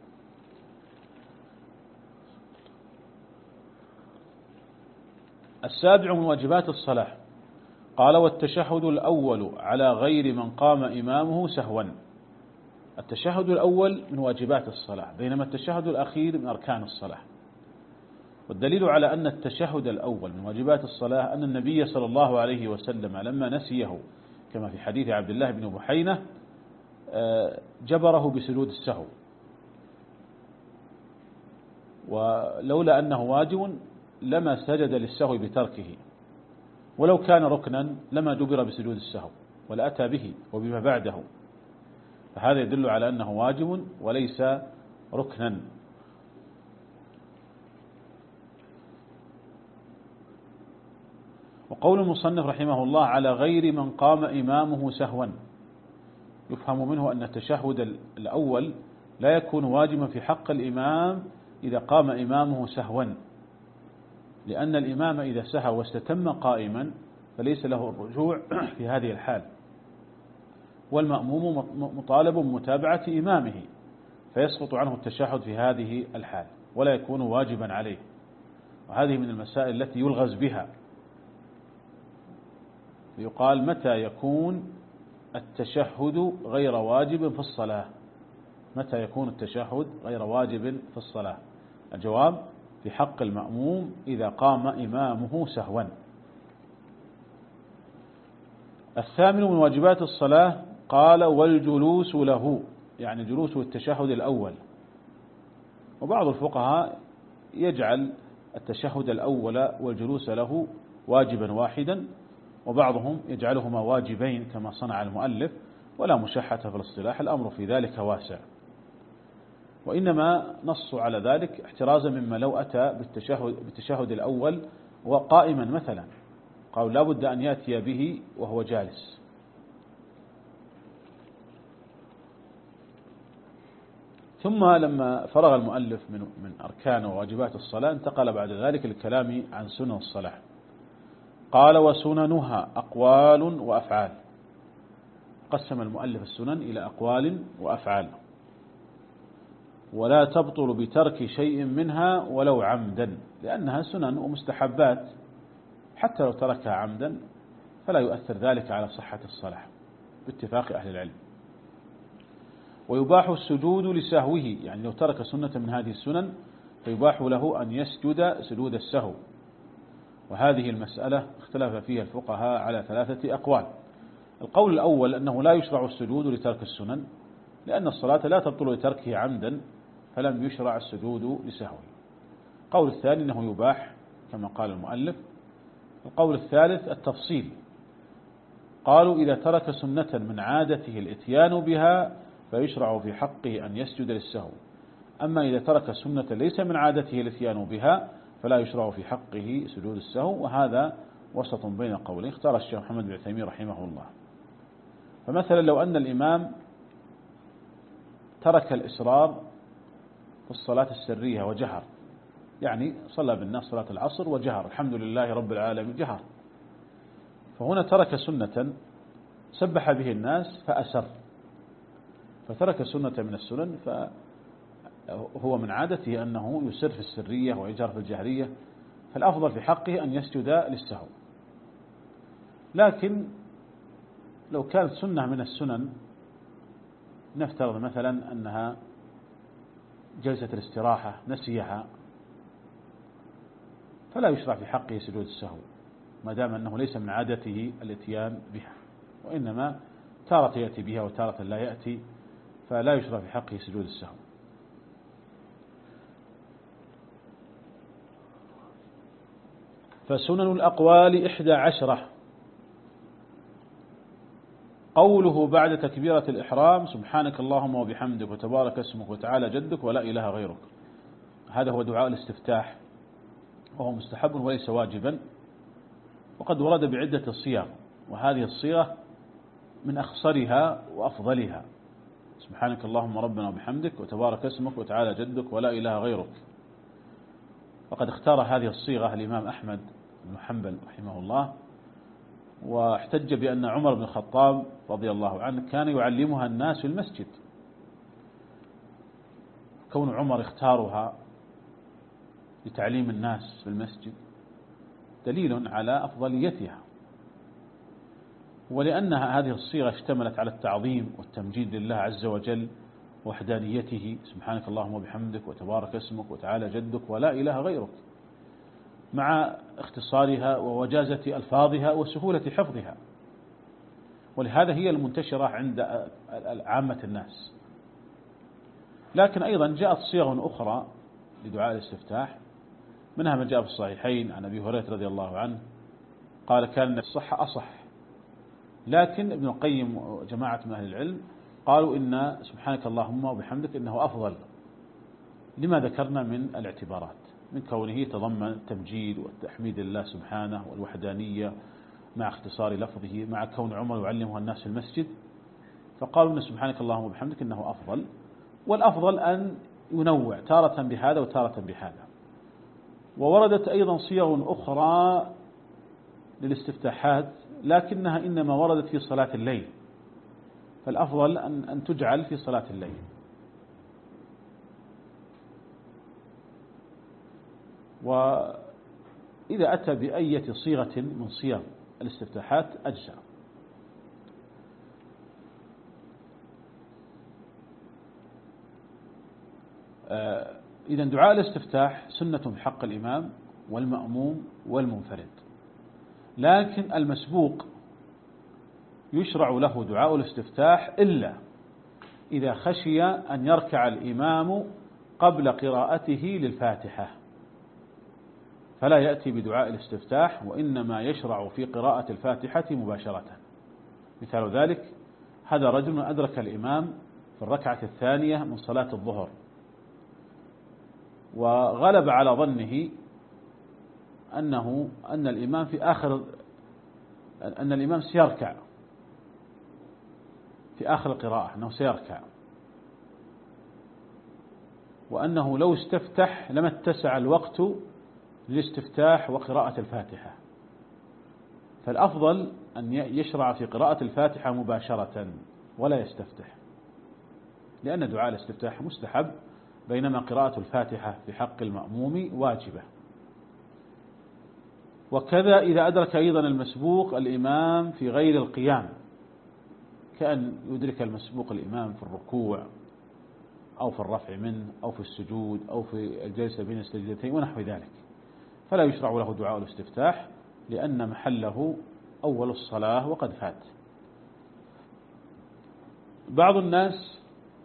السابع من واجبات الصلاة قال والتشهد الأول على غير من قام إمامه سهوا. التشهد الأول من واجبات الصلاة، بينما التشهد الأخير من أركان الصلاة. والدليل على أن التشهد الأول من واجبات الصلاة أن النبي صلى الله عليه وسلم لما نسيه كما في حديث عبد الله بن بحينة جبره بسجود السهو، ولولا أنه واجب لما سجد للسهو بتركه، ولو كان ركنا لما جبر بسجود السهو ولا أتى به وبما بعده، فهذا يدل على أنه واجب وليس ركنا. وقول المصنف رحمه الله على غير من قام إمامه سهوا، يفهم منه أن التشهد الأول لا يكون واجبا في حق الإمام إذا قام إمامه سهوا، لأن الإمام إذا سهى واستتم قائما فليس له الرجوع في هذه الحال، والمأموم مطالب بمتابعة إمامه، فيسقط عنه التشهد في هذه الحال ولا يكون واجبا عليه. وهذه من المسائل التي يلغز بها، يقال متى يكون التشهد غير واجب في الصلاة؟ متى يكون التشهد غير واجب في الصلاة؟ الجواب: في حق المأموم إذا قام إمامه سهوا. الثامن من واجبات الصلاة قال: والجلوس له، يعني جلوس التشهد الأول. وبعض الفقهاء يجعل التشهد الأول والجلوس له واجبا واحدا، وبعضهم يجعلهما واجبين كما صنع المؤلف، ولا مشحة في الاصطلاح، الأمر في ذلك واسع. وإنما نصوا على ذلك احترازا مما لو أتى بالتشهد, بالتشهد الأول وقائما مثلا، قالوا لا بد أن يأتي به وهو جالس. ثم لما فرغ المؤلف من من أركان وواجبات الصلاة انتقل بعد ذلك للكلام عن سنن الصلاة. قال: وسننها أقوال وأفعال. قسم المؤلف السنن إلى أقوال وأفعال. ولا تبطل بترك شيء منها ولو عمدا، لأنها سنن ومستحبات، حتى لو تركها عمدا فلا يؤثر ذلك على صحة الصلاة باتفاق أهل العلم. ويباح السجود لسهوه، يعني لو ترك سنة من هذه السنن فيباح له أن يسجد سجود السهو. وهذه المسألة اختلف فيها الفقهاء على ثلاثة أقوال. القول الأول أنه لا يشرع السجود لترك السنن، لأن الصلاة لا تبطل لتركه عمدا، فلم يشرع السجود لسهوه. القول الثاني أنه يباح كما قال المؤلف. القول الثالث التفصيل، قالوا إذا ترك سنة من عادته الاتيان بها فيشرع في حقه أن يسجد للسهو، أما إذا ترك سنة ليس من عادته الاتيان بها فلا يشرع في حقه سجود السهو. وهذا وسط بين قولين اختار الشيخ محمد بن عثيمين رحمه الله. فمثلا لو أن الإمام ترك الإسرار في الصلاة السرية وجهر، يعني صلى بالناس صلاة العصر وجهر الحمد لله رب العالمين جهر، فهنا ترك سنة سبح به الناس فأسر، فترك سنة من السنن، فهو من عادته أنه يسر في السرية ويجهر في الجهرية، فالأفضل في حقه أن يسجد للسهو. لكن لو كانت سنة من السنن، نفترض مثلا أنها جلسة الاستراحة نسيها، فلا يشرع في حقه سجود السهو ما دام أنه ليس من عادته الاتيان بها، وإنما تارة يأتي بها وتارة لا يأتي، فلا يشرع في حقه سجود السهو. فسنن الأقوال إحدى عشرة. قوله بعد تكبيرة الإحرام: سبحانك اللهم وبحمدك وتبارك اسمك وتعالى جدك ولا إله غيرك. هذا هو دعاء الاستفتاح، وهو مستحب وليس واجبا، وقد ورد بعدة صيغ، وهذه الصيغة من أخصرها وأفضلها: سبحانك اللهم ربنا وبحمدك وتبارك اسمك وتعالى جدك ولا إله غيرك. وقد اختار هذه الصيغة الإمام أحمد بن حنبل رحمه الله، واحتج بأن عمر بن الخطاب رضي الله عنه كان يعلمها الناس في المسجد. كون عمر اختارها لتعليم الناس في المسجد دليل على أفضليتها، ولأنها هذه الصيغة اشتملت على التعظيم والتمجيد لله عز وجل وحدانيته: سبحانك اللهم وبحمدك وتبارك اسمك وتعالى جدك ولا إله غيرك، مع اختصارها ووجازة ألفاظها وسهولة حفظها، ولهذا هي المنتشرة عند عامة الناس. لكن أيضا جاءت صيغ أخرى لدعاء الاستفتاح، منها ما جاء في الصحيحين عن أبي هريرة رضي الله عنه قال: كان الصحة أصح. لكن ابن القيم وجماعة من أهل العلم قالوا إن سبحانك اللهم وبحمدك إنه أفضل، لما ذكرنا من الاعتبارات. من كونه يتضمن التمجيد والتحميد لله سبحانه والوحدانية مع اختصار لفظه، مع كون عمر يعلمها الناس في المسجد، فقالوا إن سبحانك اللهم وبحمدك إنه أفضل. والأفضل أن ينوع تارة بهذا وتارة بهذا. ووردت أيضا صيغ أخرى للاستفتاحات لكنها إنما وردت في صلاة الليل، فالأفضل أن أن تجعل في صلاة الليل. وإذا أتى بأية صيغة من صيغ الاستفتاحات أجزاء. إذا دعاء الاستفتاح سنة بحق الإمام والمأموم والمنفرد، لكن المسبوق يشرع له دعاء الاستفتاح إلا إذا خشي أن يركع الإمام قبل قراءته للفاتحة، فلا يأتي بدعاء الاستفتاح، وإنما يشرع في قراءة الفاتحة مباشرة. مثال ذلك: هذا رجل أدرك الإمام في الركعة الثانية من صلاة الظهر، وغلب على ظنه أنه أن الإمام في آخر أن الإمام سيركع في آخر القراءة، أنه سيركع، وأنه لو استفتح لما اتسع الوقت للاستفتاح وقراءة الفاتحة، فالأفضل أن يشرع في قراءة الفاتحة مباشرة ولا يستفتح، لأن دعاء الاستفتاح مستحب، بينما قراءة الفاتحة في حق المأموم واجبة. وكذا إذا أدرك أيضا المسبوق الإمام في غير القيام، كأن يدرك المسبوق الإمام في الركوع أو في الرفع منه أو في السجود أو في الجلسة بين السجدتين ونحو ذلك، فلا يشرع له دعاء الاستفتاح، لأن محله أول الصلاة وقد فات. بعض الناس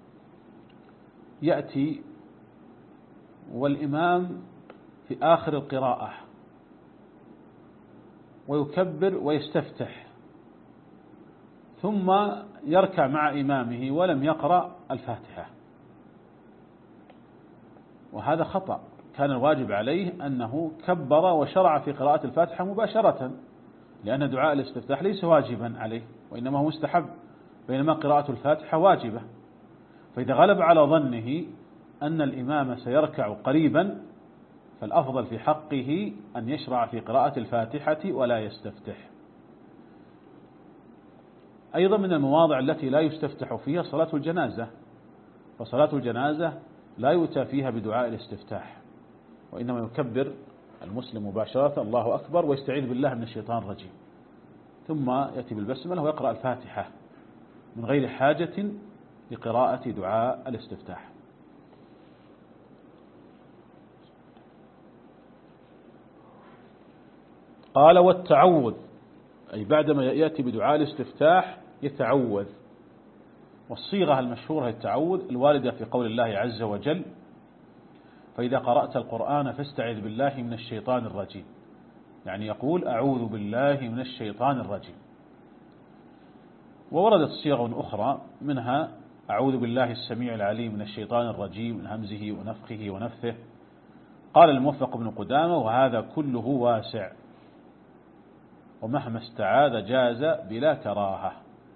يأتي والإمام في آخر القراءة ويكبر ويستفتح، ثم يركع مع إمامه ولم يقرأ الفاتحة، وهذا خطأ. كان الواجب عليه أنه كبر وشرع في قراءة الفاتحة مباشرة، لأن دعاء الاستفتاح ليس واجبا عليه وإنما هو مستحب، بينما قراءة الفاتحة واجبة. فإذا غلب على ظنه أن الإمام سيركع قريبا، فالأفضل في حقه أن يشرع في قراءة الفاتحة ولا يستفتح. أيضا من المواضع التي لا يستفتح فيها صلاة الجنازة، فصلاة الجنازة لا يؤتى فيها بدعاء الاستفتاح، وإنما يكبر المسلم مباشرة الله أكبر ويستعيذ بالله من الشيطان الرجيم، ثم يأتي بالبسملة ويقرأ الفاتحة من غير حاجة لقراءة دعاء الاستفتاح. قال: والتعوذ، أي بعدما يأتي بدعاء الاستفتاح يتعوذ. والصيغة المشهورة التعوذ الواردة في قول الله عز وجل: فإذا قرأت القرآن فاستعذ بالله من الشيطان الرجيم، يعني يقول أعوذ بالله من الشيطان الرجيم. ووردت صيغ أخرى، منها أعوذ بالله السميع العليم من الشيطان الرجيم من همزه ونفخه ونفثه. قال الموفق بن قدامة: وهذا كله واسع، ومهما استعاذ جاز بلا كراهة.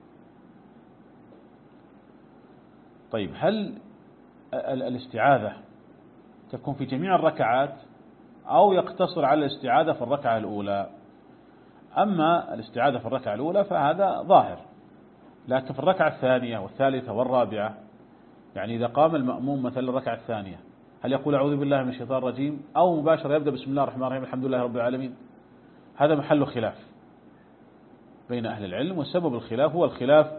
طيب، هل الاستعاذة تكون في جميع الركعات أو يقتصر على الاستعاذة في الركعة الأولى؟ أما الاستعاذة في الركعة الأولى فهذا ظاهر، لكن في الركعة الثانية والثالثة والرابعة، يعني إذا قام المأموم مثلا الركعة الثانية، هل يقول أعوذ بالله من الشيطان الرجيم أو مباشرة يبدأ بسم الله الرحمن الرحيم الحمد لله رب العالمين؟ هذا محل خلاف بين أهل العلم، وسبب الخلاف هو الخلاف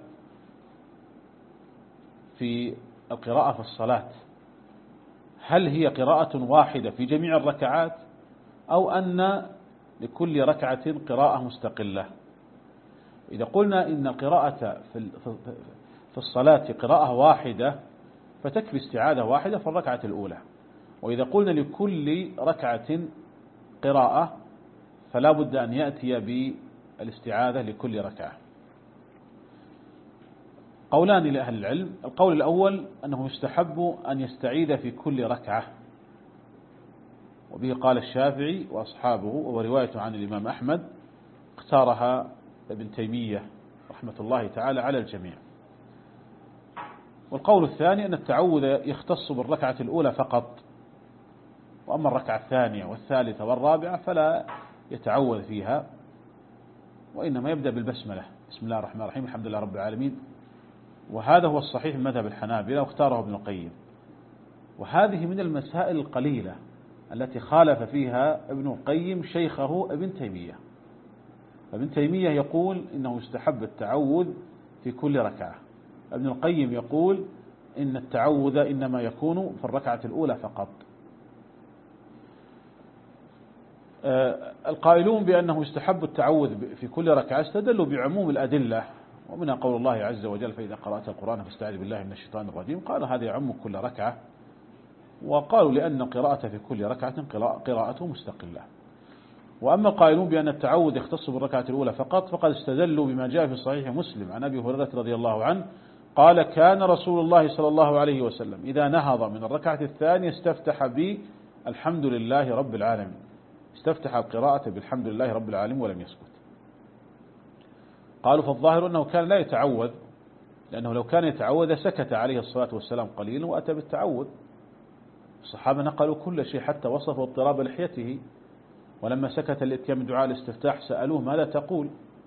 في القراءة في الصلاة، هل هي قراءة واحدة في جميع الركعات أو أن لكل ركعة قراءة مستقلة؟ إذا قلنا إن القراءة في الصلاة قراءة واحدة فتكفي استعاذة واحدة في الركعة الأولى، وإذا قلنا لكل ركعة قراءة فلا بد أن يأتي بالاستعاذة لكل ركعة. قولان لأهل العلم: القول الأول أنه يستحب أن يستعيذ في كل ركعة، وبه قال الشافعي وأصحابه، ورواية عن الإمام أحمد اختارها ابن تيمية رحمة الله تعالى على الجميع. والقول الثاني أن التعوذ يختص بالركعة الأولى فقط، وأما الركعة الثانية والثالثة والرابعة فلا يتعوذ فيها، وإنما يبدأ بالبسملة، بسم الله الرحمن الرحيم الحمد لله رب العالمين. وهذا هو الصحيح من مذهب الحنابلة واختاره ابن القيم. وهذه من المسائل القليلة التي خالف فيها ابن القيم شيخه ابن تيمية. ابن تيمية يقول إنه يستحب التعوذ في كل ركعة، ابن القيم يقول إن التعوذ إنما يكون في الركعة الأولى فقط. القائلون بأنه يستحب التعوذ في كل ركعة استدلوا بعموم الأدلة، ومنها قول الله عز وجل فإذا قرأت القرآن فاستعذ بالله من الشيطان الرجيم، قال هذا يعم كل ركعة. وقالوا لأن القراءة في كل ركعة قراءة مستقلة. وأما القائلون بأن التعوذ يختص بالركعة الأولى فقط فقد استدلوا بما جاء في صحيح مسلم عن أبي هريرة رضي الله عنه قال كان رسول الله صلى الله عليه وسلم إذا نهض من الركعة الثانية استفتح بالحمد لله رب العالمين، استفتح القراءة بالحمد لله رب العالمين ولم يسكت. قالوا فالظاهر أنه كان لا يتعوذ، لأنه لو كان يتعوذ سكت عليه الصلاة والسلام قليلا وأتى بالتعوذ. الصحابة نقلوا كل شيء حتى وصفوا اضطراب لحيته، ولما سكت الاتيان من دعاء الاستفتاح سألوه ماذا تقول؟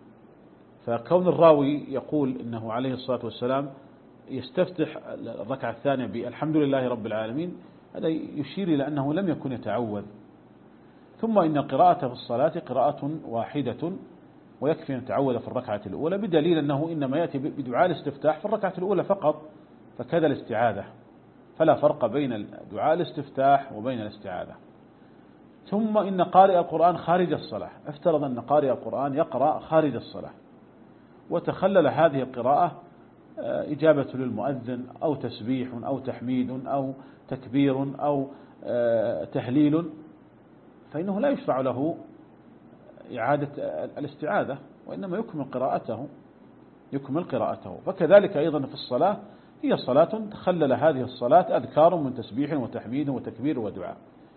فكون الراوي يقول إنه عليه الصلاة والسلام يستفتح الركعة الثانية بالحمد لله رب العالمين، هذا يشير إلى أنه لم يكن يتعوذ. ثم إن القراءة في الصلاة قراءة واحدة ويكفي أن يتعوذ في الركعة الأولى، بدليل أنه إنما يأتي بدعاء الاستفتاح في الركعة الأولى فقط، فكذا الاستعاذة، فلا فرق بين دعاء الاستفتاح وبين الاستعاذة. ثم إن قارئ القرآن خارج الصلاة، افترض أن قارئ القرآن يقرأ خارج الصلاة وتخلل هذه القراءة إجابة للمؤذن أو تسبيح أو تحميد أو تكبير أو تهليل، فإنه لا يشرع له إعادة الاستعاذة، وإنما يكمل قراءته يكمل قراءته. فكذلك أيضا في الصلاة، هي صلاة تخلل هذه الصلاة أذكار من تسبيح وتحميد وتكبير ودعاء.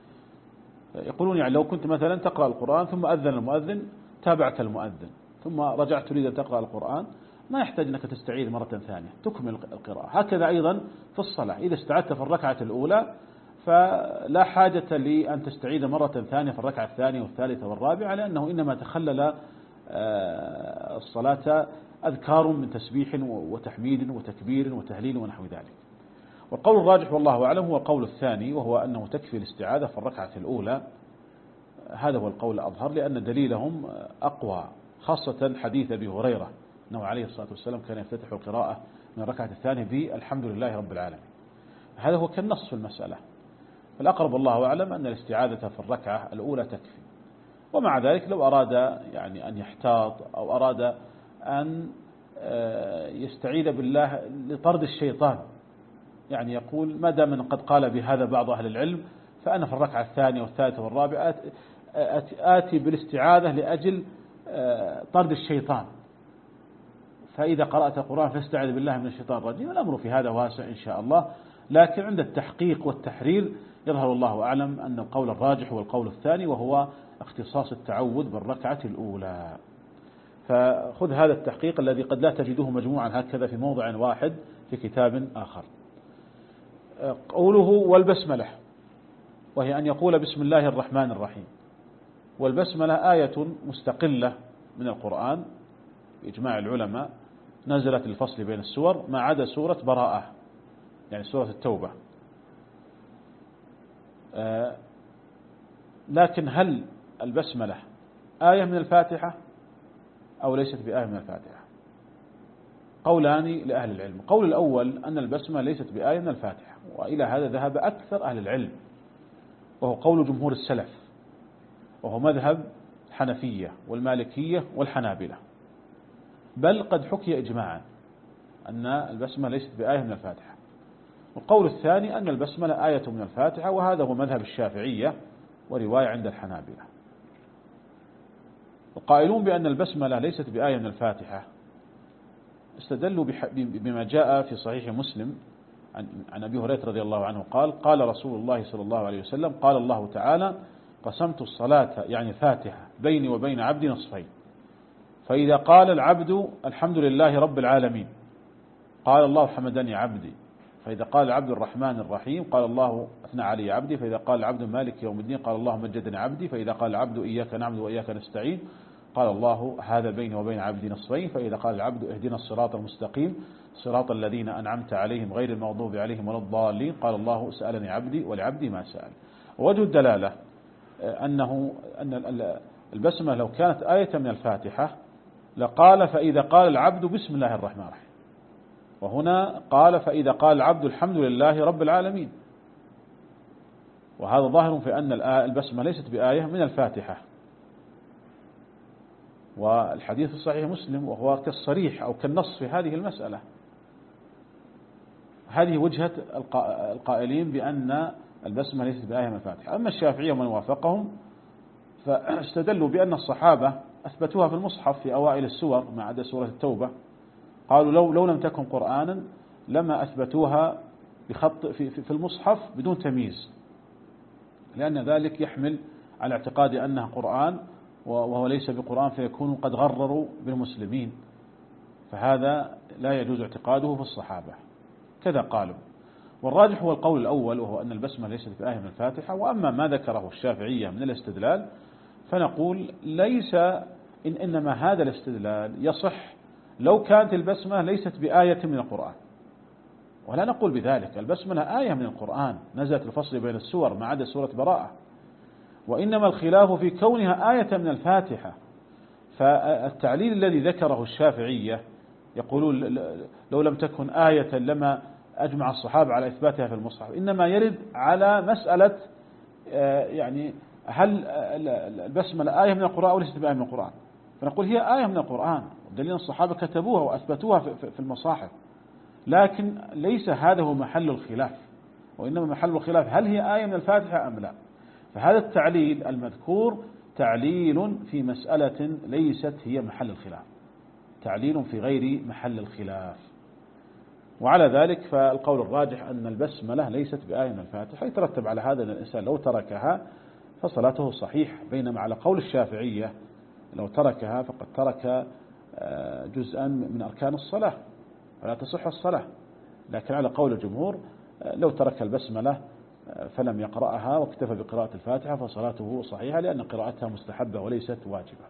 يقولون يعني لو كنت مثلا تقرأ القرآن ثم أذن المؤذن تابعت المؤذن ثم رجعت تريد أن تقرأ القرآن، ما يحتاج أنك تستعيد مرة ثانية، تكمل القراءة. هكذا أيضا في الصلاة، إذا استعدت في الركعة الأولى فلا حاجة لأن تستعيد مرة ثانية في الركعة الثانية والثالثة والرابعة، لأنه إنما تخلل الصلاة أذكار من تسبيح وتحميد وتكبير وتهليل ونحو ذلك. والقول الراجح والله أعلم هو القول الثاني، وهو أنه تكفي الاستعاذة في الركعة الأولى. هذا هو القول الأظهر، لأن دليلهم أقوى، خاصة حديث أبي هريرة أنه عليه الصلاة والسلام كان يفتتح القراءة من الركعة الثانية بالحمد لله رب العالمين. هذا هو كالنص في المسألة. فالأقرب والله أعلم أن الاستعاذة في الركعة الأولى تكفي. ومع ذلك لو أراد يعني أن يحتاط أو أراد أن يستعيذ بالله لطرد الشيطان، يعني يقول ما دام قد قال بهذا بعض أهل العلم فأنا في الركعة الثانية والثالثة والرابعة آتي بالاستعاذة لأجل طرد الشيطان، فإذا قرأت القرآن فاستعذ بالله من الشيطان الرجيم. الأمر في هذا واسع إن شاء الله، لكن عند التحقيق والتحرير يظهر الله أعلم أن القول الراجح هو القول الثاني، وهو اختصاص التعوذ بالركعة الأولى. فخذ هذا التحقيق الذي قد لا تجده مجموعا هكذا في موضع واحد في كتاب آخر. قوله والبسملة، وهي أن يقول بسم الله الرحمن الرحيم. والبسملة آية مستقلة من القرآن بإجماع العلماء، نزلت الفصل بين السور ما عدا سورة براءة، يعني سورة التوبة. لكن هل البسملة آية من الفاتحة أو ليست بآية من الفاتحة؟ قولان لأهل العلم. قول الأول أن البسملة ليست بآية من الفاتحة، وإلى هذا ذهب أكثر أهل العلم، وهو قول جمهور السلف، وهو مذهب الحنفية والمالكية والحنابلة، بل قد حكي إجماعا أن البسملة ليست بآية من الفاتحة. والقول الثاني أن البسملة آية من الفاتحة، وهذا هو مذهب الشافعية ورواية عند الحنابلة. القائلون بأن البسملة ليست بآية من الفاتحة استدلوا بما جاء في صحيح مسلم عن أبي هريرة رضي الله عنه قال قال رسول الله صلى الله عليه وسلم قال الله تعالى قسمت الصلاة يعني فاتحة بيني وبين عبدي نصفين، فإذا قال العبد الحمد لله رب العالمين قال الله حمدني عبدي، فإذا قال العبد الرحمن الرحيم قال الله أثنى علي عبدي، فإذا قال العبد مالك يوم الدين قال الله مجدني عبدي، فإذا قال العبد إياك نعبد وإياك نستعين قال الله هذا بيني وبين عبدي نصفين، فإذا قال العبد اهدنا الصراط المستقيم صراط الذين أنعمت عليهم غير المغضوب عليهم ولا الضالين قال الله سألني عبدي ولعبدي ما سأل. ووجه الدلالة أنه أن البسمة لو كانت آية من الفاتحة لقال فإذا قال العبد بسم الله الرحمن الرحيم، وهنا قال فإذا قال العبد الحمد لله رب العالمين، وهذا ظاهر في أن البسمة ليست بآية من الفاتحة. والحديث الصحيح مسلم وهو كالصريح أو كالنص في هذه المسألة. هذه وجهة القائلين بأن البسمة ليست بآية من الفاتحة. أما الشافعية ومن وافقهم فاستدلوا بأن الصحابة أثبتوها في المصحف في أوائل السور ما عدا سورة التوبة، قالوا لو لو لم تكن قرآنا لما أثبتوها بخط في في المصحف بدون تمييز، لأن ذلك يحمل على اعتقاد أنها قرآن وهو ليس بقرآن فيكون قد غرروا بالمسلمين، فهذا لا يجوز اعتقاده في الصحابة كذا قالوا. والراجح هو القول الأول وهو أن البسمة ليست بآية من الفاتحة. وأما ما ذكره الشافعية من الاستدلال فنقول ليس إن إنما هذا الاستدلال يصح لو كانت البسمة ليست بآية من القرآن، ولا نقول بذلك، البسمة آية من القرآن نزلت الفصل بين السور ما عدا سورة براءة، وإنما الخلاف في كونها آية من الفاتحة. فالتعليل الذي ذكره الشافعية يقولون لو لم تكن آية لما أجمع الصحابة على إثباتها في المصحف، إنما يرد على مسألة يعني هل البسمة آية من القرآن أو ليست بآية من القرآن، فنقول هي آية من القرآن، دليل الصحابة كتبوها وأثبتوها في المصاحف، لكن ليس هذا هو محل الخلاف، وإنما محل الخلاف هل هي آية من الفاتحة أم لا. فهذا التعليل المذكور تعليل في مسألة ليست هي محل الخلاف، تعليل في غير محل الخلاف. وعلى ذلك فالقول الراجح أن البسملة ليست بآية من الفاتحة، يترتب على هذا أن الإنسان لو تركها فصلاته صحيح، بينما على قول الشافعية لو تركها فقد ترك جزءا من أركان الصلاة فلا تصح الصلاة. لكن على قول الجمهور لو ترك البسملة فلم يقرأها واكتفى بقراءة الفاتحة فصلاته صحيحة، لأن قراءتها مستحبة وليست واجبة.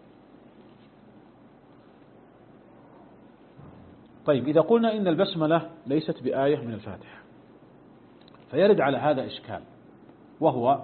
طيب، إذا قلنا إن البسملة ليست بآية من الفاتحة فيرد على هذا إشكال، وهو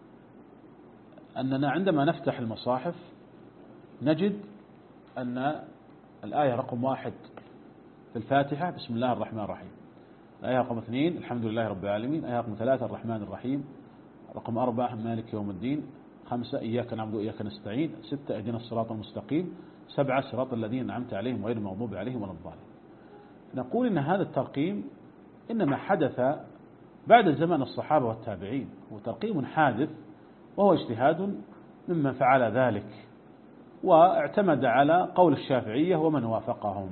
أننا عندما نفتح المصاحف نجد أن الآية رقم واحد في الفاتحة بسم الله الرحمن الرحيم، الآية رقم اثنين الحمد لله رب العالمين، الآية رقم ثلاثة الرحمن الرحيم، رقم أربعة مالك يوم الدين، خمسة إياك نعبد وإياك نستعين، ستة اهدنا الصراط المستقيم، سبعة صراط الذين أنعمت عليهم غير المغضوب عليهم ولا الضالين. نقول إن هذا الترقيم إنما حدث بعد زمن الصحابة والتابعين، هو ترقيم حادث وهو اجتهاد ممن فعل ذلك، واعتمد على قول الشافعية ومن وافقهم.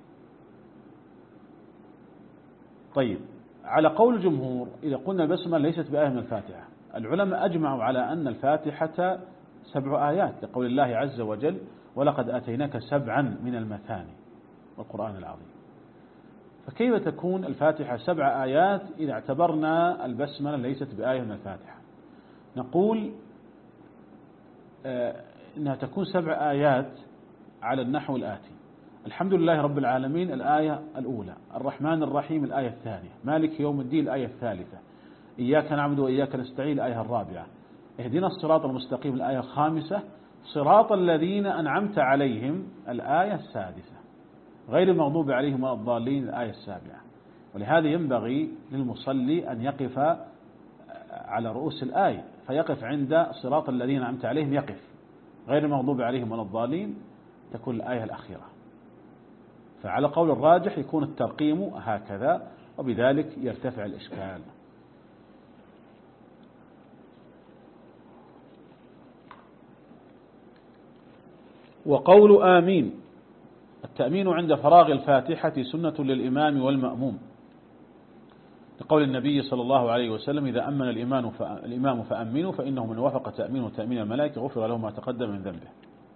طيب، على قول الجمهور إذا قلنا البسمة ليست بآية من الفاتحة، العلماء أجمعوا على أن الفاتحة سبع آيات لقول الله عز وجل ولقد آتيناك سبعا من المثاني والقرآن العظيم، فكيف تكون الفاتحة سبع آيات إذا اعتبرنا البسمة ليست بآية من الفاتحة؟ نقول آه إنها تكون سبع آيات على النحو الآتي: الحمد لله رب العالمين الآية الأولى، الرحمن الرحيم الآية الثانية، مالك يوم الدين الآية الثالثة، إياك نعبد وإياك نستعين الآية الرابعة، اهدنا الصراط المستقيم الآية الخامسة، صراط الذين أنعمت عليهم الآية السادسة، غير المغضوب عليهم ولا الضالين الآية السابعة. ولهذا ينبغي للمصلي أن يقف على رؤوس الآية، فيقف عند صراط الذين أنعمت عليهم يقف، غير المغضوب عليهم ولا الضالين تكون الآية الأخيرة. فعلى قول الراجح يكون الترقيم هكذا، وبذلك يرتفع الإشكال. وقول آمين، التأمين عند فراغ الفاتحة سنة للإمام والمأموم، لقول النبي صلى الله عليه وسلم: إذا أمن الإمام الإمام فأمنوا فإنه من وافق تأمينه تأمين الملائكة غفر له ما تقدم من ذنبه.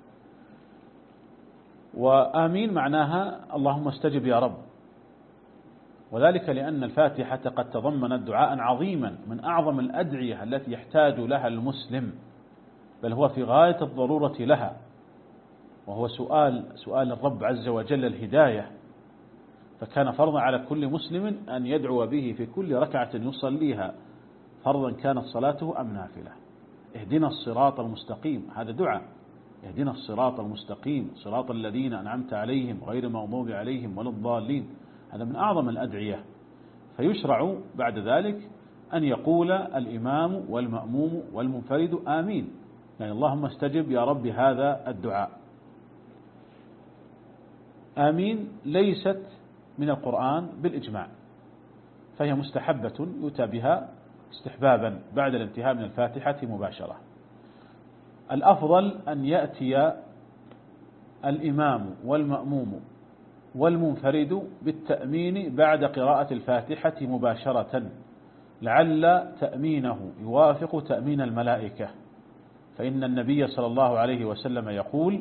وآمين معناها اللهم استجب يا رب، وذلك لأن الفاتحة قد تضمنت دعاء عظيما من أعظم الأدعية التي يحتاج لها المسلم، بل هو في غاية الضرورة لها، وهو سؤال سؤال الرب عز وجل الهداية. فكان فرضا على كل مسلم أن يدعو به في كل ركعة يصليها، فرضا كانت صلاته أم نافلة. اهدنا الصراط المستقيم، هذا دعاء. اهدنا الصراط المستقيم صراط الذين أنعمت عليهم غير المغضوب عليهم ولا الضالين، هذا من أعظم الأدعية. فيشرع بعد ذلك أن يقول الإمام والمأموم والمنفرد آمين، يعني اللهم استجب يا رب هذا الدعاء. آمين ليست من القرآن بالإجماع، فهي مستحبة يؤتى بها استحبابا بعد الانتهاء من الفاتحة مباشرة. الأفضل أن يأتي الإمام والمأموم والمنفرد بالتأمين بعد قراءة الفاتحة مباشرة، لعل تأمينه يوافق تأمين الملائكة، فإن النبي صلى الله عليه وسلم يقول: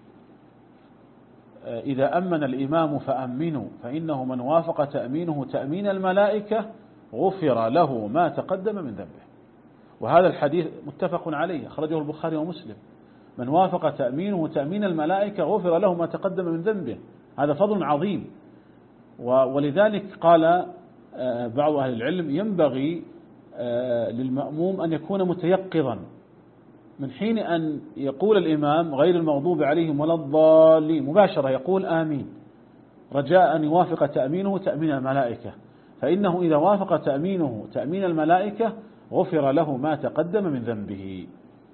إذا أمن الإمام فأمنوا فإنه من وافق تأمينه تأمين الملائكة غفر له ما تقدم من ذنبه. وهذا الحديث متفق عليه، أخرجه البخاري ومسلم: من وافق تأمينه تأمين الملائكة غفر له ما تقدم من ذنبه. هذا فضل عظيم، ولذلك قال بعض أهل العلم: ينبغي للمأموم أن يكون متيقظا من حين أن يقول الإمام غير المغضوب عليهم ولا الضالين مباشرة يقول آمين، رجاء أن يوافق تأمينه تأمين الملائكة، فإنه إذا وافق تأمينه تأمين الملائكة غفر له ما تقدم من ذنبه.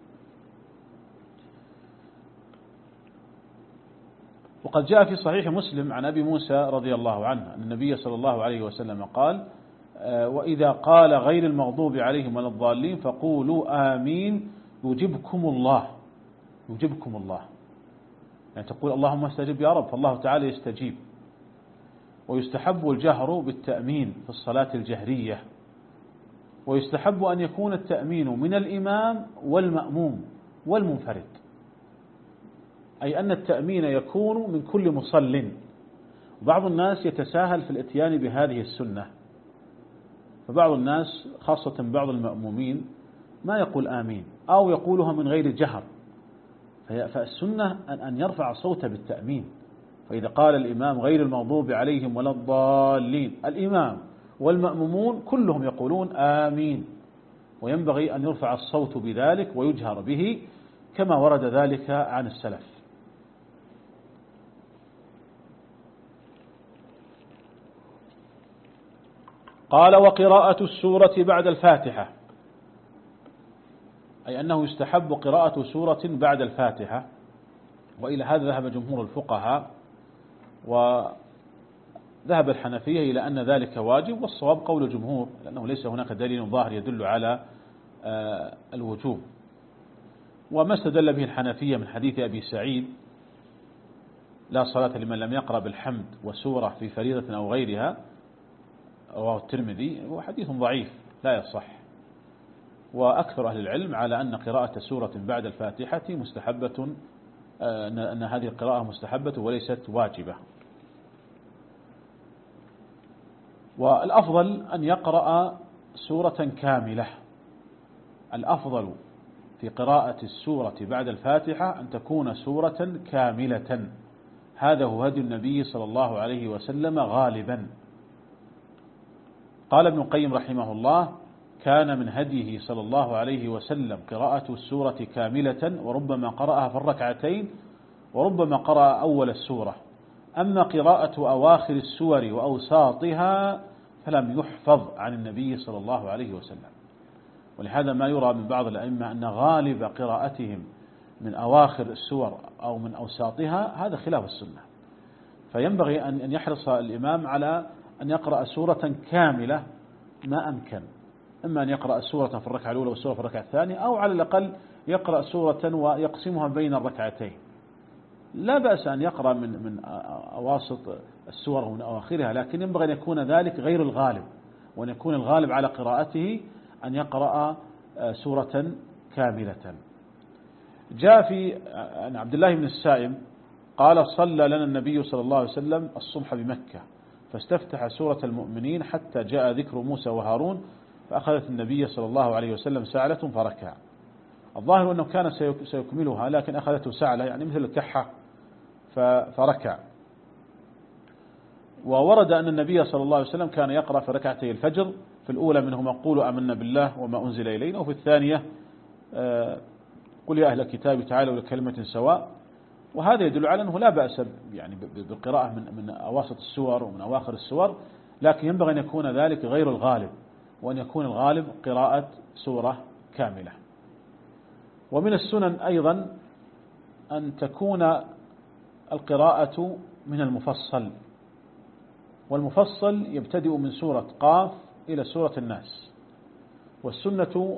وقد جاء في صحيح مسلم عن أبي موسى رضي الله عنه أن النبي صلى الله عليه وسلم قال: وإذا قال غير المغضوب عليهم ولا الضالين فقولوا آمين يجبكم الله. يجبكم الله يعني تقول اللهم استجب يا رب، فالله تعالى يستجيب. ويستحب الجهر بالتأمين في الصلاة الجهرية، ويستحب أن يكون التأمين من الإمام والمأموم والمنفرد، أي أن التأمين يكون من كل مصل. وبعض الناس يتساهل في الاتيان بهذه السنة، فبعض الناس خاصة بعض المأمومين ما يقول آمين أو يقولها من غير جهر، فالسنة أن يرفع صوته بالتأمين. فإذا قال الإمام غير المغضوب عليهم ولا الضالين، الإمام والمأمومون كلهم يقولون آمين، وينبغي أن يرفع الصوت بذلك ويجهر به كما ورد ذلك عن السلف. قال: وقراءة السورة بعد الفاتحة، أي أنه يستحب قراءة سورة بعد الفاتحة، وإلى هذا ذهب جمهور الفقهاء، وذهب الحنفية إلى أن ذلك واجب، والصواب قول الجمهور، لأنه ليس هناك دليل ظاهر يدل على الوجوب. وما استدل به الحنفية من حديث أبي سعيد: لا صلاة لمن لم يقرأ بالحمد وسورة في فريضة أو غيرها، رواه الترمذي، هو حديث ضعيف لا يصح. وأكثر أهل العلم على أن قراءة سورة بعد الفاتحة مستحبة، أن هذه القراءة مستحبة وليست واجبة. والأفضل أن يقرأ سورة كاملة. الأفضل في قراءة السورة بعد الفاتحة أن تكون سورة كاملة، هذا هو هدي النبي صلى الله عليه وسلم غالبا. قال ابن القيم رحمه الله: كان من هديه صلى الله عليه وسلم قراءة السورة كاملة، وربما قرأها في الركعتين، وربما قرأ أول السورة. أما قراءة أواخر السور وأوساطها فلم يحفظ عن النبي صلى الله عليه وسلم. ولهذا ما يرى من بعض الأئمة أن غالب قراءتهم من أواخر السور أو من أوساطها، هذا خلاف السنة. فينبغي أن يحرص الإمام على أن يقرأ سورة كاملة ما أمكن، إما أن يقرأ سورة في الركعة الأولى والسورة في الركعة الثانية، أو على الأقل يقرأ سورة ويقسمها بين الركعتين. لا بأس أن يقرأ من من أواسط السور ومن أواخرها، لكن ينبغي أن يكون ذلك غير الغالب، وأن يكون الغالب على قراءته أن يقرأ سورة كاملة. جاء في عن عبد الله بن السائب قال صلى لنا النبي صلى الله عليه وسلم الصبح بمكة فاستفتح سورة المؤمنين حتى جاء ذكر موسى وهارون فأخذت النبي صلى الله عليه وسلم سعلة فركع. الظاهر أنه كان سيكملها لكن أخذته سعلة يعني مثل الكحة فركع. وورد أن النبي صلى الله عليه وسلم كان يقرأ في ركعتي الفجر في الأولى منهما قولوا آمنا بالله وما أنزل إلينا، وفي الثانية قل يا أهل الكتاب تعالوا لكلمة سواء. وهذا يدل على أنه لا بأس يعني بالقراءة من من أواسط السور ومن أواخر السور، لكن ينبغي أن يكون ذلك غير الغالب، وأن يكون الغالب قراءة سورة كاملة. ومن السنن أيضا أن تكون القراءة من المفصل، والمفصل يبتدئ من سورة قاف إلى سورة الناس. والسنة